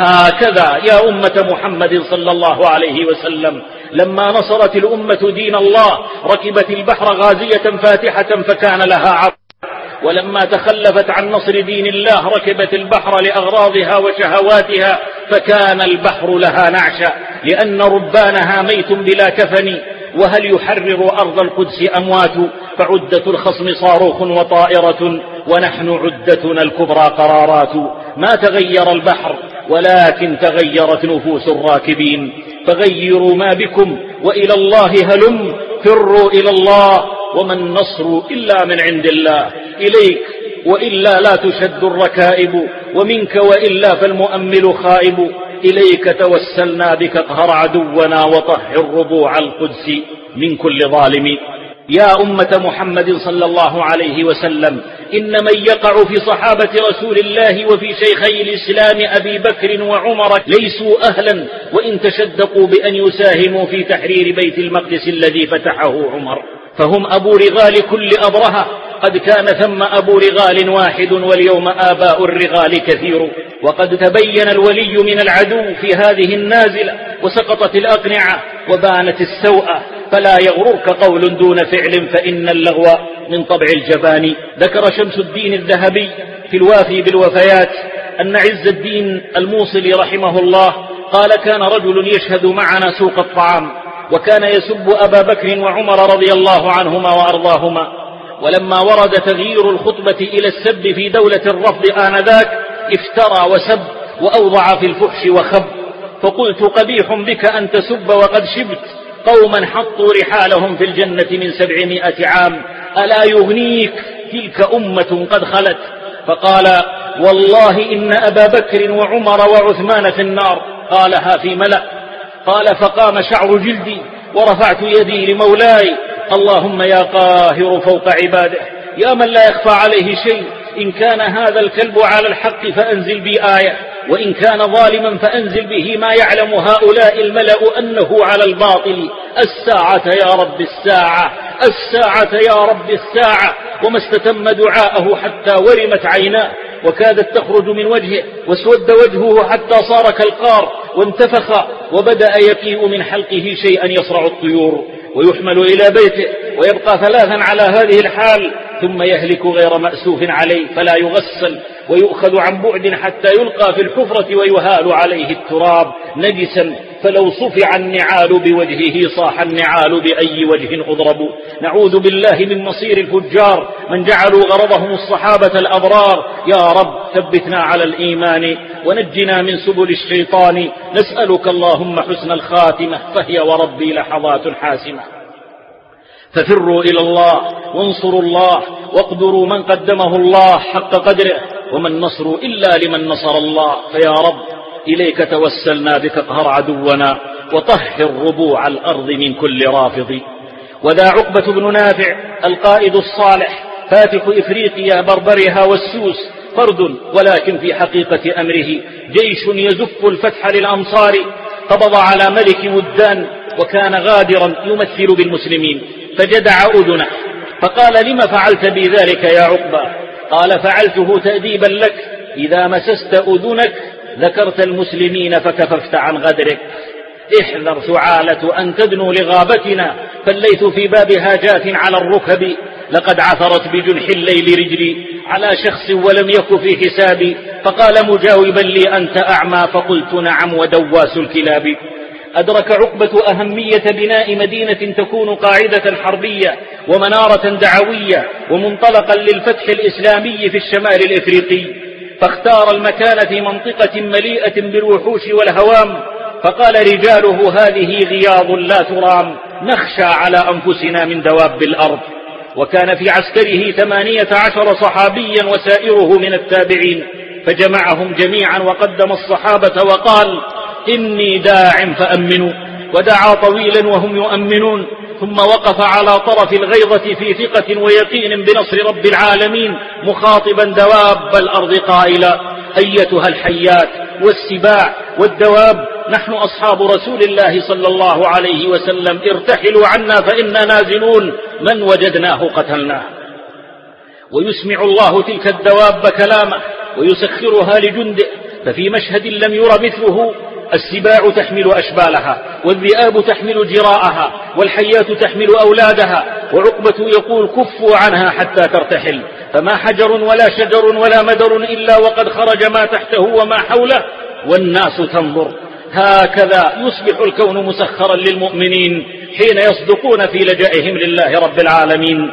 هكذا يا أمة محمد صلى الله عليه وسلم، لما نصرت الأمة دين الله ركبت البحر غازية فاتحة فكان لها عرض، ولما تخلفت عن نصر دين الله ركبت البحر لأغراضها وشهواتها فكان البحر لها نعشا، لأن ربانها ميت بلا كفن. وهل يحرر أرض القدس أموات؟ فعدة الخصم صاروخ وطائرة، ونحن عدتنا الكبرى قرارات. ما تغير البحر ولكن تغيرت نفوس الراكبين، فغيروا ما بكم وإلى الله هلم، فروا إلى الله وما النصر إلا من عند الله. إليك وإلا لا تشد الركائب، ومنك وإلا فالمؤمل خائب. إليك توسلنا بك اقهر عدونا، وطهر ربوع القدس من كل ظالم. يا أمة محمد صلى الله عليه وسلم، إن من يقع في صحابة رسول الله وفي شيخي الإسلام أبي بكر وعمر ليسوا أهلا وإن تشدقوا بأن يساهموا في تحرير بيت المقدس الذي فتحه عمر، فهم أبو رغال كل أبرهة. قد كان ثم أبو رغال واحد، واليوم آباء الرغال كثير. وقد تبين الولي من العدو في هذه النازلة، وسقطت الأقنعة وبانت السوءة. فلا يغررك قول دون فعل، فإن اللغو من طبع الجبان. ذكر شمس الدين الذهبي في الوافي بالوفيات أن عز الدين الموصلي رحمه الله قال: كان رجل يشهد معنا سوق الطعام، وكان يسب أبا بكر وعمر رضي الله عنهما وأرضاهما. ولما ورد تغيير الخطبة إلى السب في دولة الرفض آنذاك افترى وسب وأوضع في الفحش وخب. فقلت: قبيح بك أن تسب وقد شبت قوما حطوا رحالهم في الجنة من سبعمائة عام، ألا يغنيك تلك أمة قد خلت؟ فقال: والله إن أبا بكر وعمر وعثمان في النار. قالها في ملأ. قال: فقام شعر جلدي ورفعت يدي لمولاي: اللهم يا قاهر فوق عباده، يا من لا يخفى عليه شيء، إن كان هذا الكلب على الحق فأنزل بي آية، وإن كان ظالما فأنزل به ما يعلم هؤلاء الملأ أنه على الباطل. الساعة يا رب الساعة، الساعة يا رب الساعة. وما استتم دعاءه حتى ورمت عيناه وكادت تخرج من وجهه، واسود وجهه حتى صار كالقار وانتفخ، وبدأ يقيء من حلقه شيئا يصرع الطيور، ويحمل إلى بيته ويبقى ثلاثا على هذه الحال، ثم يهلك غير مأسوف عليه، فلا يغسل ويؤخذ عن بعد حتى يلقى في الحفرة ويهال عليه التراب نجسا، فلو صفع النعال بوجهه صاح النعال بأي وجه أضرب. نعوذ بالله من مصير الفجار من جعلوا غرضهم الصحابة الأبرار. يا رب ثبتنا على الإيمان ونجنا من سبل الشيطان. نسألك اللهم حسن الخاتمة، فهي وربي لحظات حاسمة. ففروا إلى الله وانصروا الله، واقدروا من قدمه الله حق قدره، وما النصر إلا لمن نصر الله. فيا رب إليك توسلنا بك اقهر عدونا، وطهر ربوع الأرض من كل رافض. وذا عقبة بن نافع القائد الصالح فاتح إفريقيا بربرها والسوس فرد، ولكن في حقيقة أمره جيش يزف الفتح للأمصار. قبض على ملك مدان وكان غادرا يمثل بالمسلمين، فجدع أذنه فقال: لم فعلت بي ذلك يا عقبة؟ قال: فعلته تأديبا لك، إذا مسست أذنك ذكرت المسلمين فكففت عن غدرك. احذر ثعالة أن تدنو لغابتنا، فالليث في بابها جاث على الركب، لقد عثرت بجنح الليل رجلي على شخص ولم يك في حسابي. فقال مجاوبا لي: أنت أعمى؟ فقلت: نعم، ودواس الكلاب. أدرك عقبة أهمية بناء مدينة تكون قاعدة حربية ومنارة دعوية ومنطلقا للفتح الإسلامي في الشمال الإفريقي، فاختار المكان في منطقة مليئة بالوحوش والهوام، فقال رجاله: هذه غياض لا ترام، نخشى على أنفسنا من دواب الأرض. وكان في عسكره ثمانية عشر صحابيا وسائره من التابعين، فجمعهم جميعا وقدم الصحابة وقال: إني داع فأمنوا. ودعا طويلا وهم يؤمنون، ثم وقف على طرف الغيضة في ثقة ويقين بنصر رب العالمين، مخاطبا دواب الأرض قائلا: أيتها الحيات والسباع والدواب، نحن أصحاب رسول الله صلى الله عليه وسلم، ارتحلوا عنا فإنا نازلون، من وجدناه قتلناه. ويسمع الله تلك الدواب كلامه ويسخرها لجنده، ففي مشهد لم ير مثله: السباع تحمل أشبالها، والذئاب تحمل جراءها، والحيات تحمل أولادها، وعقبة يقول: كفوا عنها حتى ترتحل، فما حجر ولا شجر ولا مدر إلا وقد خرج ما تحته وما حوله، والناس تنظر. هكذا يصبح الكون مسخرا للمؤمنين حين يصدقون في لجائهم لله رب العالمين.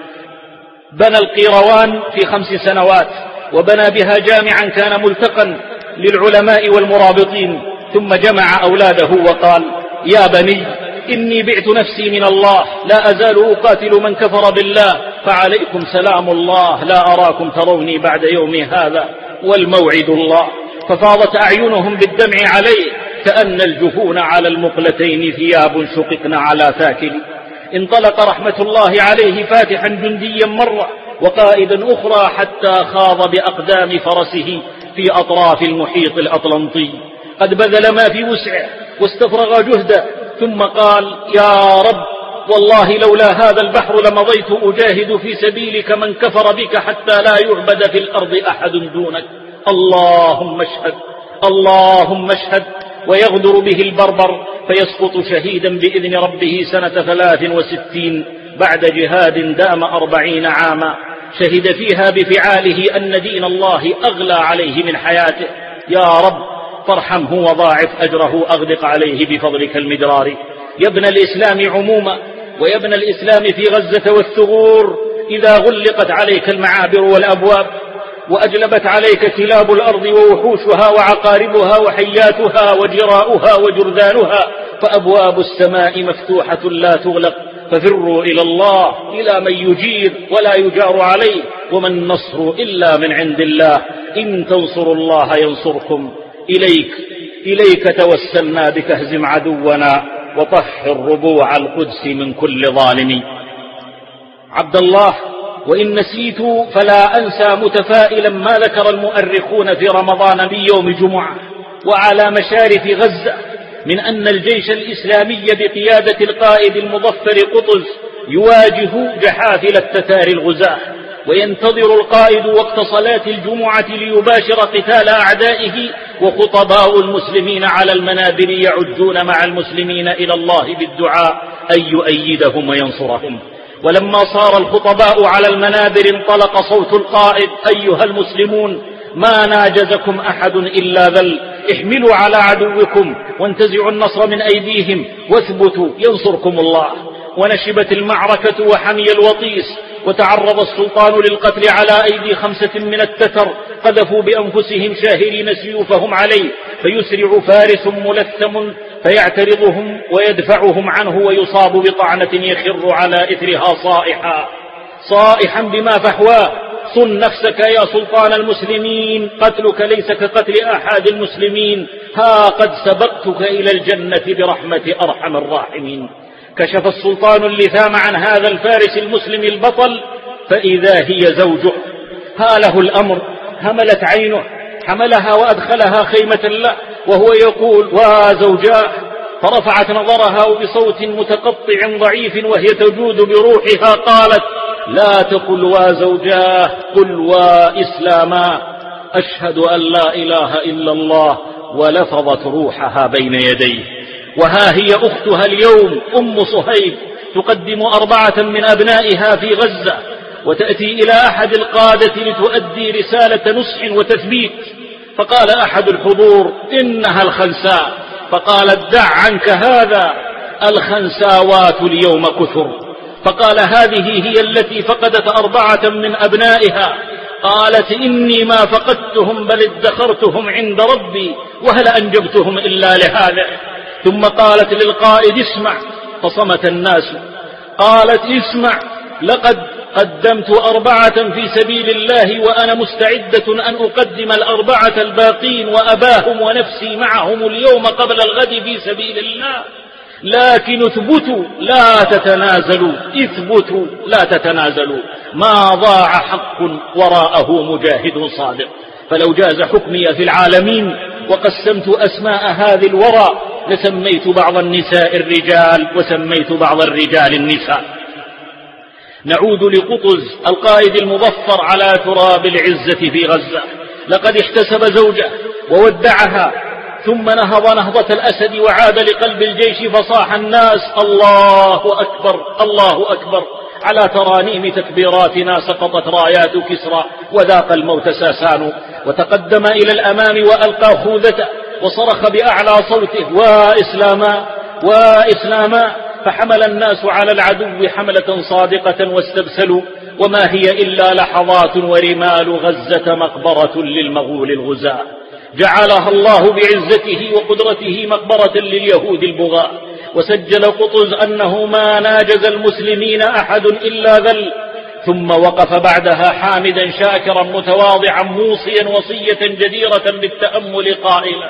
بنى القيروان في خمس سنوات، وبنى بها جامعا كان ملتقا للعلماء والمرابطين، ثم جمع أولاده وقال: يا بني، إني بعت نفسي من الله، لا أزال أقاتل من كفر بالله، فعليكم سلام الله، لا أراكم تروني بعد يومي هذا، والموعد الله. ففاضت أعينهم بالدمع عليه، كأن الجفون على المقلتين ثياب شققن على ثاكل. انطلق رحمة الله عليه فاتحا جنديا مرة وقائدا أخرى، حتى خاض بأقدام فرسه في أطراف المحيط الأطلنطي، قد بذل ما في وسعه واستفرغ جهده، ثم قال: يا رب، والله لولا هذا البحر لمضيت أجاهد في سبيلك من كفر بك حتى لا يعبد في الأرض أحد دونك. اللهم اشهد، اللهم اشهد. ويغدر به البربر فيسقط شهيدا بإذن ربه سنة ثلاث وستين بعد جهاد دام أربعين عاما، شهد فيها بفعاله أن دين الله أغلى عليه من حياته. يا رب فارحمه وضاعف أجره، أغدق عليه بفضلك المدرار. يا ابن الإسلام عموما، ويا ابن الإسلام في غزة والثغور، إذا غلقت عليك المعابر والأبواب، وأجلبت عليك كلاب الأرض ووحوشها وعقاربها وحياتها وجراؤها وجرذانها، فأبواب السماء مفتوحة لا تغلق، ففروا إلى الله، إلى من يجير ولا يجار عليه، وما النصر إلا من عند الله، إن تنصروا الله ينصركم. إليك إليك توسلنا بك، اهزم عدونا وطهر ربوع القدس من كل ظالم. عبد الله، وإن نسيت فلا أنسى متفائلا ما ذكر المؤرخون في رمضان من يوم جمعة وعلى مشارف غزة من أن الجيش الإسلامي بقيادة القائد المظفر قطز يواجه جحافل التتار الغزاة، وينتظر القائد وقت صلاة الجمعة ليباشر قتال أعدائه، وخطباء المسلمين على المنابر يعجون مع المسلمين إلى الله بالدعاء أن يؤيدهم وينصرهم. ولما صار الخطباء على المنابر انطلق صوت القائد: أيها المسلمون، ما ناجزكم أحد إلا ذل، احملوا على عدوكم وانتزعوا النصر من أيديهم واثبتوا ينصركم الله. ونشبت المعركة وحمي الوطيس، وتعرض السلطان للقتل على أيدي خمسة من التتر قذفوا بأنفسهم شاهرين سيوفهم عليه، فيسرع فارس ملثم فيعترضهم ويدفعهم عنه، ويصاب بطعنة يخر على إثرها صائحا صائحا بما فحواه: صن نفسك يا سلطان المسلمين، قتلك ليس كقتل أحد المسلمين، ها قد سبقتك إلى الجنة برحمة أرحم الراحمين. كشف السلطان اللثام عن هذا الفارس المسلم البطل، فإذا هي زوجه، ها له الأمر، هملت عينه، حملها وأدخلها خيمة له، وهو يقول: وزوجاه، فرفعت نظرها وبصوت متقطع ضعيف وهي تجود بروحها قالت: لا تقل وزوجاه، قل وإسلاما، أشهد أن لا إله إلا الله، ولفظت روحها بين يديه. وها هي أختها اليوم أم صهيب تقدم أربعة من أبنائها في غزة، وتأتي إلى أحد القادة لتؤدي رسالة نصح وتثبيت، فقال أحد الحضور: إنها الخنساء. فقالت: دع عنك هذا، الخنساوات اليوم كثر. فقال: هذه هي التي فقدت أربعة من أبنائها. قالت: إني ما فقدتهم بل ادخرتهم عند ربي، وهل أنجبتهم إلا لهذا. ثم قالت للقائد: اسمع. فصمت الناس. قالت: اسمع، لقد قدمت أربعة في سبيل الله، وأنا مستعدة أن أقدم الأربعة الباقين وأباهم ونفسي معهم اليوم قبل الغد في سبيل الله، لكن اثبتوا لا تتنازلوا، اثبتوا لا تتنازلوا، ما ضاع حق وراءه مجاهد صادق. فلو جاز حكمي في العالمين وقسمت أسماء هذه الورى لسميت بعض النساء الرجال وسميت بعض الرجال النساء. نعود لقطز القائد المظفر على تراب العزة في غزة. لقد احتسب زوجه وودعها، ثم نهض نهضة الأسد وعاد لقلب الجيش، فصاح الناس: الله أكبر، الله أكبر. على ترانيم تكبيراتنا سقطت رايات كسرى وذاق الموت ساسان، وتقدم إلى الأمام وألقى خوذته وصرخ بأعلى صوته: وإسلاما، وإسلاما. فحمل الناس على العدو حملة صادقة واستبسلوا، وما هي إلا لحظات ورمال غزة مقبرة للمغول الغزاة، جعلها الله بعزته وقدرته مقبرة لليهود البغاة. وسجل قطز أنه ما ناجز المسلمين أحد إلا ذل، ثم وقف بعدها حامدا شاكرا متواضعا موصيا وصية جديرة بالتأمل قائلا: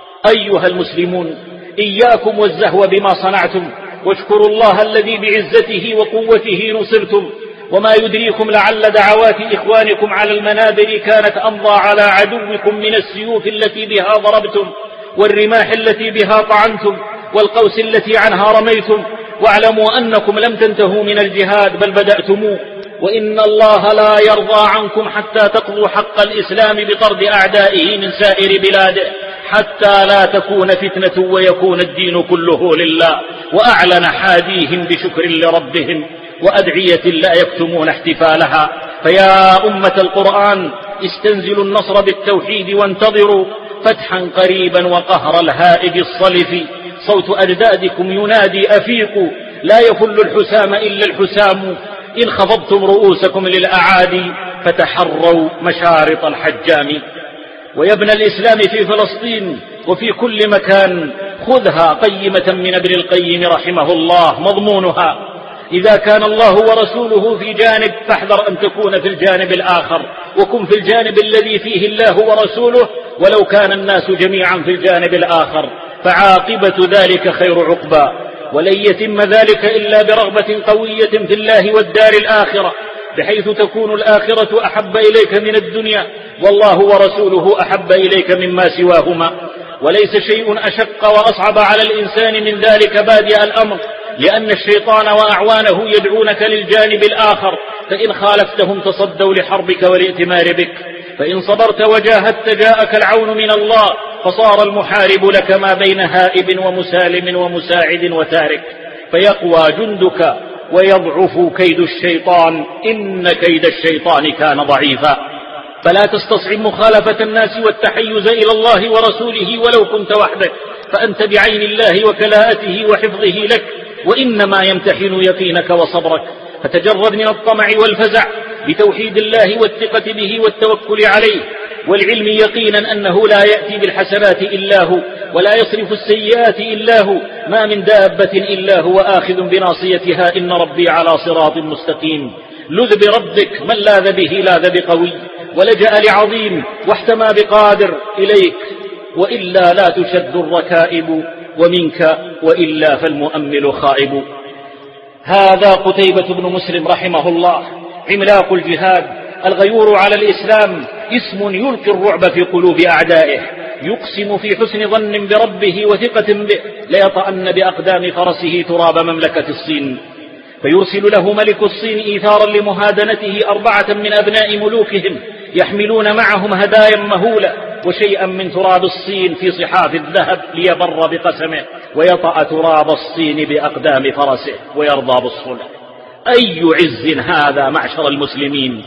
أيها المسلمون، إياكم والزهو بما صنعتم، واشكروا الله الذي بعزته وقوته نصرتم، وما يدريكم لعل دعوات إخوانكم على المنابر كانت أمضى على عدوكم من السيوف التي بها ضربتم، والرماح التي بها طعنتم، والقوس التي عنها رميتم. واعلموا أنكم لم تنتهوا من الجهاد بل بدأتموه، وإن الله لا يرضى عنكم حتى تقضوا حق الإسلام بطرد أعدائه من سائر بلاده، حتى لا تكون فتنة ويكون الدين كله لله. وأعلن حاديهم بشكر لربهم وأدعية لا يكتمون احتفالها. فيا أمة القرآن، استنزلوا النصر بالتوحيد وانتظروا فتحا قريبا وقهر الهائج الصلف. صوت أجدادكم ينادي: أفيقوا، لا يفل الحسام إلا الحسام، إن خفضتم رؤوسكم للأعادي فتحروا مشارط الحجام. ويا ابن الإسلام في فلسطين وفي كل مكان، خذها قيمة من ابن القيم رحمه الله مضمونها: إذا كان الله ورسوله في جانب فاحذر أن تكون في الجانب الآخر، وكن في الجانب الذي فيه الله ورسوله ولو كان الناس جميعا في الجانب الآخر، فعاقبة ذلك خير عقبى. ولن يتم ذلك إلا برغبة قوية في الله والدار الآخرة، بحيث تكون الآخرة أحب إليك من الدنيا، والله ورسوله أحب إليك مما سواهما. وليس شيء أشق وأصعب على الإنسان من ذلك بادئ الأمر، لأن الشيطان وأعوانه يدعونك للجانب الآخر، فإن خالفتهم تصدوا لحربك والائتمار بك، فإن صبرت وجاهدت جاءك العون من الله، فصار المحارب لك ما بين هائب ومسالم ومساعد وتارك، فيقوى جندك ويضعف كيد الشيطان، إن كيد الشيطان كان ضعيفا. فلا تستصعب مخالفة الناس والتحيز إلى الله ورسوله ولو كنت وحدك، فأنت بعين الله وكلاءته وحفظه لك، وإنما يمتحن يقينك وصبرك. فتجرد من الطمع والفزع بتوحيد الله والثقة به والتوكل عليه، والعلم يقينا أنه لا يأتي بالحسنات إلا هو، ولا يصرف السيئات إلا هو، ما من دابة إلا هو آخذ بناصيتها، إن ربي على صراط مستقيم. لذ بربك، من لاذ به لاذ بقوي، ولجأ لعظيم واحتمى بقادر إليك، وإلا لا تشد الركائب، ومنك وإلا فالمؤمل خائب. هذا قتيبة بن مسلم رحمه الله، عملاق الجهاد، الغيور على الإسلام، اسم يلقي الرعب في قلوب أعدائه، يقسم في حسن ظن بربه وثقة به ليطأن بأقدام فرسه تراب مملكة الصين، فيرسل له ملك الصين إيثارا لمهادنته أربعة من أبناء ملوكهم يحملون معهم هدايا مهولة وشيئا من تراب الصين في صحاف الذهب ليبر بقسمه ويطأ تراب الصين بأقدام فرسه ويرضى بالصلح. أي عز هذا معشر المسلمين!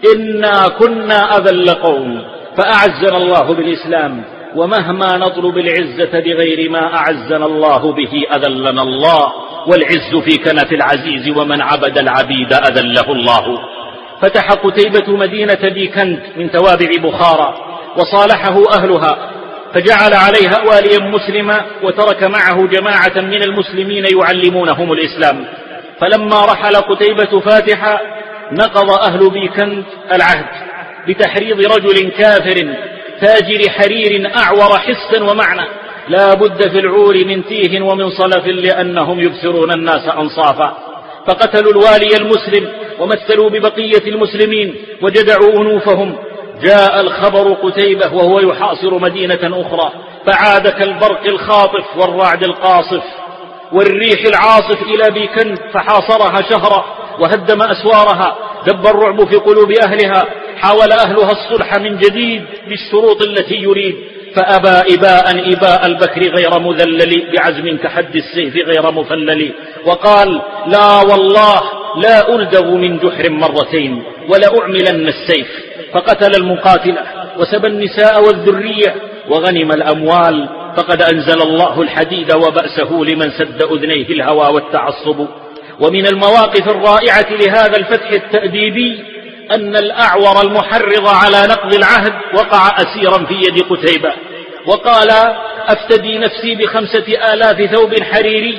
إنا كنا أذل قوم فأعزنا الله بالإسلام، ومهما نطلب العزة بغير ما أعزنا الله به أذلنا الله، والعز في كنف العزيز، ومن عبد العبيد أذله الله. فتح قتيبة مدينة بيكند من توابع بخارى وصالحه أهلها، فجعل عليها واليا مسلما، وترك معه جماعة من المسلمين يعلمونهم الإسلام. فلما رحل قتيبة فاتحا نقض أهل بيكند العهد بتحريض رجل كافر تاجر حرير أعور حسا ومعنى، لا بد في العور من تيه ومن صلف لأنهم يبصرون الناس أنصافا. فقتلوا الوالي المسلم ومثلوا ببقية المسلمين وجدعوا أنوفهم. جاء الخبر قتيبة وهو يحاصر مدينة أخرى، فعاد كالبرق الخاطف والرعد القاصف والريح العاصف إلى بيكند، فحاصرها شهرا وهدم أسوارها، دب الرعب في قلوب أهلها. حاول أهلها الصلح من جديد بالشروط التي يريد، فأبى إباء إباء البكر غير مذلل، بعزم كحد السيف غير مفلل، وقال: لا والله لا ألدغ من جحر مرتين ولا أعملن السيف. فقتل المقاتلة وسبى النساء والذرية وغنم الأموال. فقد أنزل الله الحديد وبأسه لمن سد أذنيه الهوى والتعصب. ومن المواقف الرائعة لهذا الفتح التأديبي أن الأعور المحرض على نقض العهد وقع أسيرا في يد قتيبة، وقال: أفتدي نفسي بخمسة آلاف ثوب حريري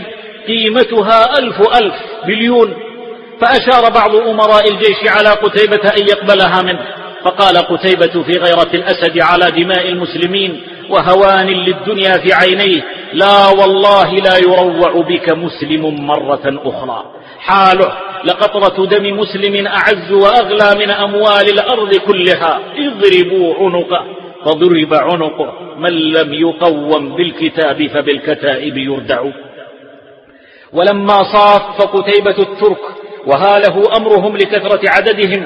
قيمتها ألف ألف مليون. فأشار بعض أمراء الجيش على قتيبة أن يقبلها منه، فقال قتيبة في غيرة الأسد على دماء المسلمين وهوان للدنيا في عينيه: لا والله لا يروع بك مسلم مرة أخرى. حاله لقطرة دم مسلم أعز وأغلى من أموال الأرض كلها. اضربوا عنقه، فضرب عنقه. من لم يقوم بالكتاب فبالكتائب يردع. ولما صاف قتيبة الترك وهاله أمرهم لكثرة عددهم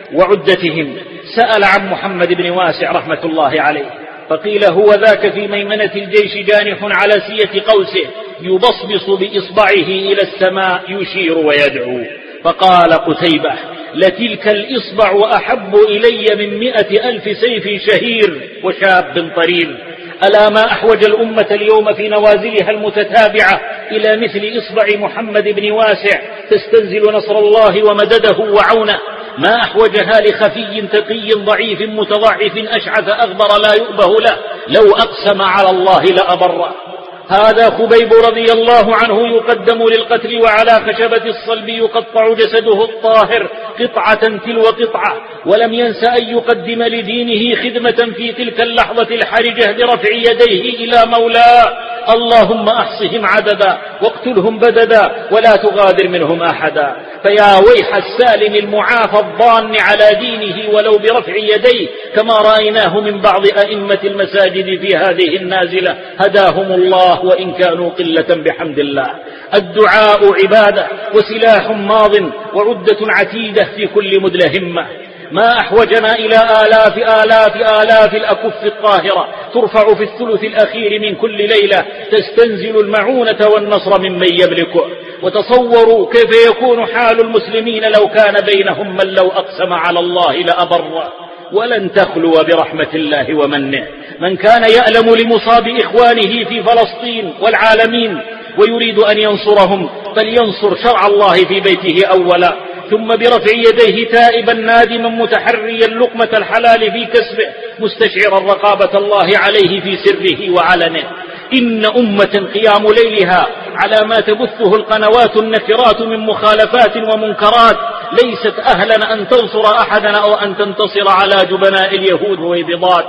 وعدتهم، سأل عن محمد بن واسع رحمة الله عليه، فقيل: هو ذاك في ميمنة الجيش جانح على سية قوسه يبصبص بإصبعه إلى السماء يشير ويدعو. فقال قتيبة: لتلك الإصبع أحب إلي من مئة ألف سيف شهير وشاب طرير. ألا ما أحوج الأمة اليوم في نوازلها المتتابعة إلى مثل إصبع محمد بن واسع تستنزل نصر الله ومدده وعونه. ما أحوجها لخفي تقي ضعيف متضعف أشعث أغبر لا يؤبه له، لو أقسم على الله لأبره. هذا خبيب رضي الله عنه يقدم للقتل وعلى خشبة الصلب يقطع جسده الطاهر قطعة تلو قطعة، ولم ينس أن يقدم لدينه خدمة في تلك اللحظة الحرجة برفع يديه إلى مولاه: اللهم أحصهم عددا واقتلهم بددا ولا تغادر منهم أحدا. فيا ويح السالم المعافى الضان على دينه ولو برفع يديه، كما رأيناه من بعض أئمة المساجد في هذه النازلة هداهم الله وإن كانوا قلة بحمد الله. الدعاء عبادة وسلاح ماض وعدة عتيدة في كل مدلهمة. ما أحوجنا إلى آلاف آلاف آلاف الأكف الطاهرة ترفع في الثلث الأخير من كل ليلة تستنزل المعونة والنصر ممن يملكه. وتصوروا كيف يكون حال المسلمين لو كان بينهم من لو أقسم على الله لأبر. ولن تخلو برحمة الله ومنه. من كان يألم لمصاب إخوانه في فلسطين والعالمين ويريد أن ينصرهم فلينصر شرع الله في بيته أولا، ثم برفع يديه تائبا نادما متحريا لقمة الحلال في كسبه مستشعرا رقابة الله عليه في سره وعلنه. إن أمة قيام ليلها على ما تبثه القنوات النكرات من مخالفات ومنكرات ليست أهلا أن تنصر أحدا أو أن تنتصر على جبناء اليهود والبيضات.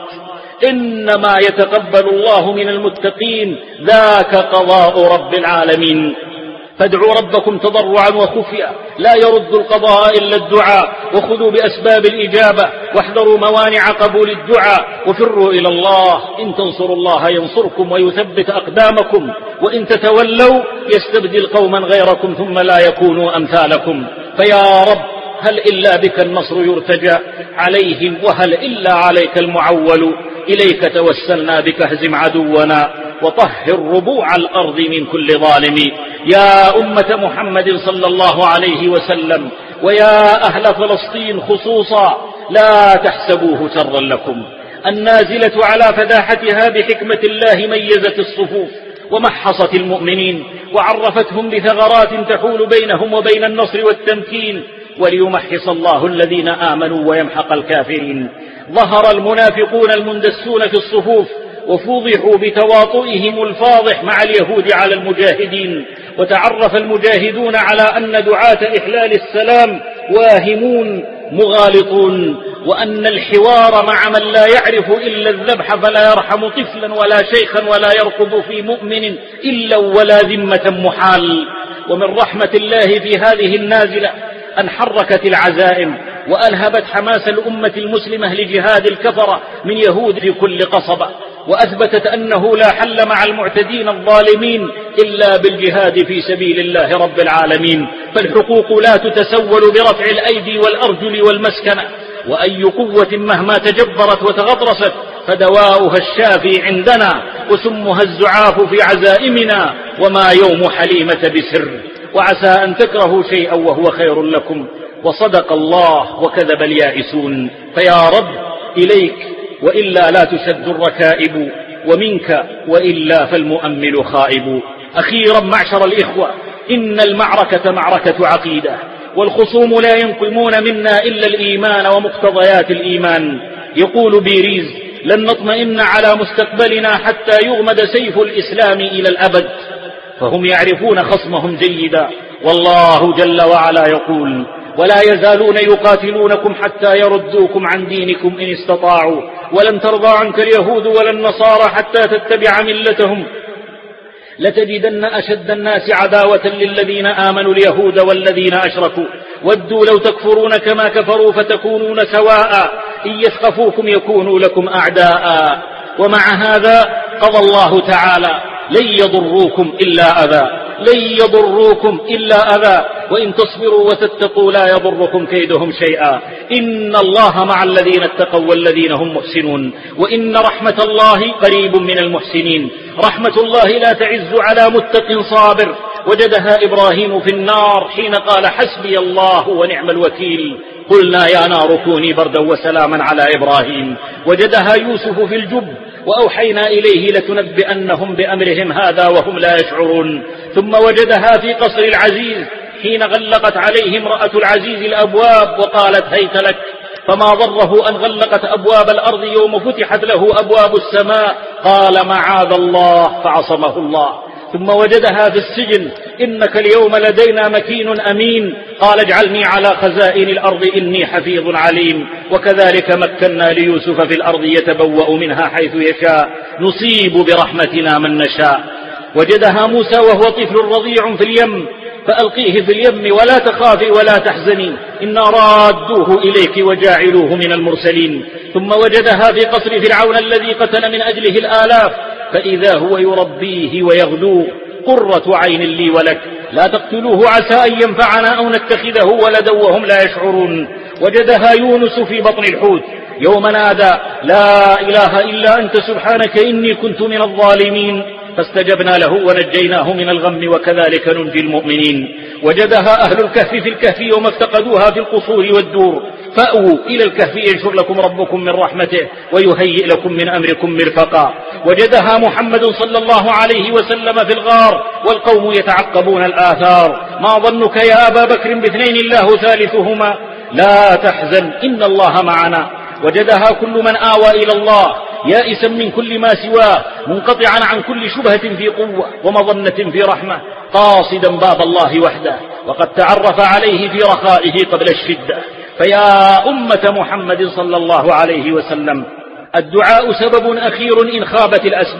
إنما يتقبل الله من المتقين، ذاك قضاء رب العالمين. فادعوا ربكم تضرعا وخفيا، لا يرد القضاء إلا الدعاء، وخذوا بأسباب الإجابة واحذروا موانع قبول الدعاء، وفروا إلى الله. إن تنصروا الله ينصركم ويثبت أقدامكم، وإن تتولوا يستبدل قوما غيركم ثم لا يكونوا أمثالكم. فيا رب هل إلا بك النصر يرتجى عليهم، وهل إلا عليك المعول. إليك توسلنا بك اهزم عدونا وطهر ربوع الأرض من كل ظالم. يا أمة محمد صلى الله عليه وسلم، ويا أهل فلسطين خصوصا، لا تحسبوه شرا لكم. النازلة على فداحتها بحكمة الله ميزت الصفوف ومحصت المؤمنين وعرفتهم بثغرات تحول بينهم وبين النصر والتمكين، وليمحص الله الذين آمنوا ويمحق الكافرين. ظهر المنافقون المندسون في الصفوف وفوضحوا بتواطئهم الفاضح مع اليهود على المجاهدين، وتعرف المجاهدون على أن دعاة إحلال السلام واهمون مغالطون، وأن الحوار مع من لا يعرف إلا الذبح فلا يرحم طفلا ولا شيخا ولا يرقب في مؤمن إلا ولا ذمة محال. ومن رحمة الله في هذه النازلة أن حركت العزائم وألهبت حماس الأمة المسلمة لجهاد الكفرة من يهود في كل قصبة، وأثبتت أنه لا حل مع المعتدين الظالمين إلا بالجهاد في سبيل الله رب العالمين. فالحقوق لا تتسول برفع الأيدي والأرجل والمسكنة، وأي قوة مهما تجبرت وتغطرست فدواؤها الشافي عندنا، وسمها الزعاف في عزائمنا، وما يوم حليمة بسر. وعسى أن تكرهوا شيئا وهو خير لكم، وصدق الله وكذب اليائسون. فيا رب إليك وإلا لا تشد الركائب، ومنك وإلا فالمؤمل خائب. أخيرا معشر الإخوة، إن المعركة معركة عقيدة، والخصوم لا ينقمون منا إلا الإيمان ومقتضيات الإيمان. يقول بيريز: لن نطمئن على مستقبلنا حتى يغمد سيف الإسلام إلى الأبد. فهم يعرفون خصمهم جيدا، والله جل وعلا يقول: ولا يزالون يقاتلونكم حتى يردوكم عن دينكم إن استطاعوا، ولن ترضى عنك اليهود ولا النصارى حتى تتبع ملتهم، لتجدن أشد الناس عداوة للذين آمنوا اليهود والذين أشركوا، ودوا لو تكفرون كما كفروا فتكونون سواء، إن يثقفوكم يكونوا لكم أعداء. ومع هذا قضى الله تعالى: لن يضروكم إلا أذى، لن يضروكم إلا أذى، وإن تصبروا وتتقوا لا يضركم كيدهم شيئا، إن الله مع الذين اتقوا والذين هم محسنون، وإن رحمة الله قريب من المحسنين. رحمة الله لا تعز على متق صابر، وجدها إبراهيم في النار حين قال: حسبي الله ونعم الوكيل. قلنا يا نار كوني بردا وسلاما على إبراهيم. وجدها يوسف في الجب، وأوحينا إليه لتنبئنهم بأمرهم هذا وهم لا يشعرون. ثم وجدها في قصر العزيز حين غلقت عليه امرأة العزيز الأبواب وقالت: هيت لك. فما ضره أن غلقت أبواب الأرض يوم فتحت له أبواب السماء، قال: معاذ الله، فعصمه الله. ثم وجدها في السجن: إنك اليوم لدينا مكين أمين، قال: اجعلني على خزائن الأرض إني حفيظ عليم. وكذلك مكنا ليوسف في الأرض يتبوأ منها حيث يشاء، نصيب برحمتنا من نشاء. وجدها موسى وهو طفل رضيع في اليم، فألقيه في اليم ولا تخافي ولا تحزني إنا رادوه إليك وجاعلوه من المرسلين. ثم وجدها في قصر فرعون الذي قتل من أجله الآلاف، فإذا هو يربيه ويغدوه، قرة عين لي ولك، لا تقتلوه عسى أن ينفعنا أو نتخذه ولدا وهم لا يشعرون. وجدها يونس في بطن الحوت يوم نادى: لا إله إلا أنت سبحانك إني كنت من الظالمين، فاستجبنا له ونجيناه من الغم وكذلك ننجي المؤمنين. وجدها أهل الكهف في الكهف يوم افتقدوها في القصور والدور، فأووا إلى الكهف ينشر لكم ربكم من رحمته ويهيئ لكم من أمركم مرفقا. وجدها محمد صلى الله عليه وسلم في الغار والقوم يتعقبون الآثار: ما ظنك يا أبا بكر باثنين الله ثالثهما، لا تحزن إن الله معنا. وجدها كل من آوى إلى الله يائسا من كل ما سواه، منقطعا عن كل شبهة في قوة ومظنة في رحمة، قاصدا باب الله وحده، وقد تعرف عليه في رخائه قبل الشدة. فيا أمة محمد صلى الله عليه وسلم، الدعاء سبب أخير إن خابت الأسباب،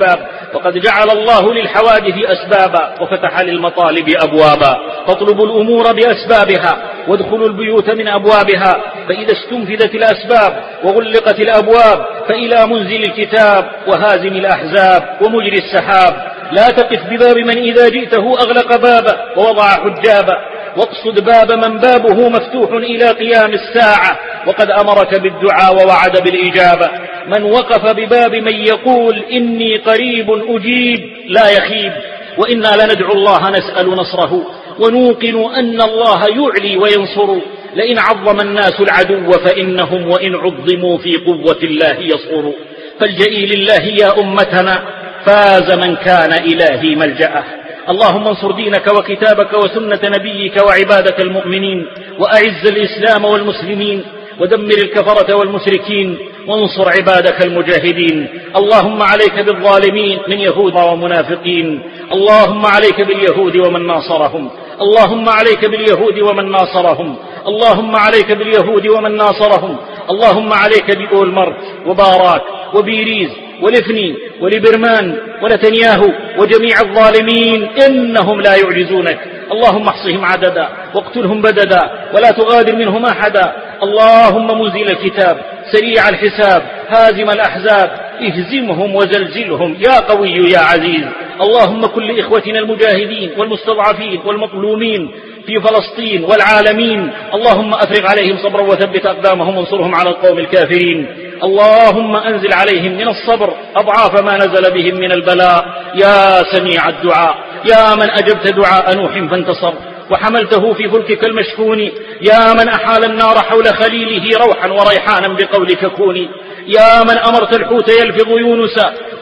وقد جعل الله للحوادث أسبابا وفتح للمطالب أبوابا، فاطلبوا الأمور بأسبابها وادخلوا البيوت من أبوابها، فإذا استنفذت الأسباب وغلقت الأبواب فإلى منزل الكتاب وهازم الأحزاب ومجري السحاب. لا تقف بباب من إذا جئته أغلق بابا ووضع حجابا، واقصد باب من بابه مفتوح إلى قيام الساعة، وقد أمرك بالدعاء ووعد بالإجابة. من وقف بباب من يقول إني قريب أجيب لا يخيب، وإنا لندعو الله نسأل نصره، ونوقن أن الله يعلي وينصر. لئن عظم الناس العدو فإنهم وإن عظموا في قوة الله يصغروا. فالجئي لله يا أمتنا، فاز من كان إلهي ملجأه. اللهم انصر دينك وكتابك وسنة نبيك وعبادك المؤمنين، وأعز الإسلام والمسلمين، ودمر الكفرة والمشركين، وانصر عبادك المجاهدين. اللهم عليك بالظالمين من يهود ومنافقين، اللهم عليك باليهود ومن ناصرهم، اللهم عليك باليهود ومن ناصرهم، اللهم عليك باليهود ومن ناصرهم، اللهم عليك بأول مرت وباراك وبيريز ولفني ولبرمان ونتنياهو وجميع الظالمين، إنهم لا يعجزونك. اللهم احصهم عددا واقتلهم بددا ولا تغادر منهم أحدا. اللهم منزل الكتاب سريع الحساب هازم الأحزاب، اهزمهم وزلزلهم يا قوي يا عزيز. اللهم كن لإخوتنا المجاهدين والمستضعفين والمظلومين في فلسطين والعالمين، اللهم أفرغ عليهم صبرا وثبت أقدامهم وانصرهم على القوم الكافرين. اللهم أنزل عليهم من الصبر أضعاف ما نزل بهم من البلاء يا سميع الدعاء، يا من أجبت دعاء نوح فانتصر وحملته في فلكك المشحون، يا من أحال النار حول خليله روحا وريحانا بقولك كوني، يا من أمرت الحوت يلفظ يونس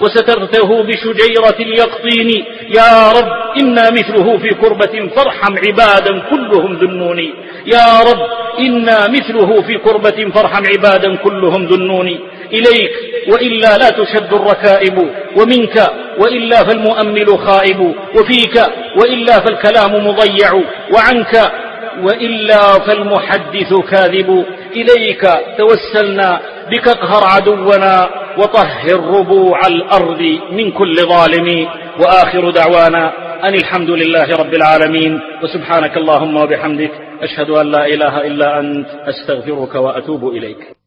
وسترته بشجيرة اليقطين. يا رب إنا مثله في كربة فارحم عبادا كلهم ذنوني، يا رب إنا مثله في كربة فارحم عبادا كلهم ذنوني. إليك وإلا لا تشد الركائب، ومنك وإلا فالمؤمل خائب، وفيك وإلا فالكلام مضيع، وعنك وإلا فالمحدث كاذب. إليك توسلنا بك اقهر عدونا وطهر ربوع الأرض من كل ظالم. وآخر دعوانا أن الحمد لله رب العالمين، وسبحانك اللهم وبحمدك أشهد أن لا إله إلا أنت أستغفرك وأتوب إليك.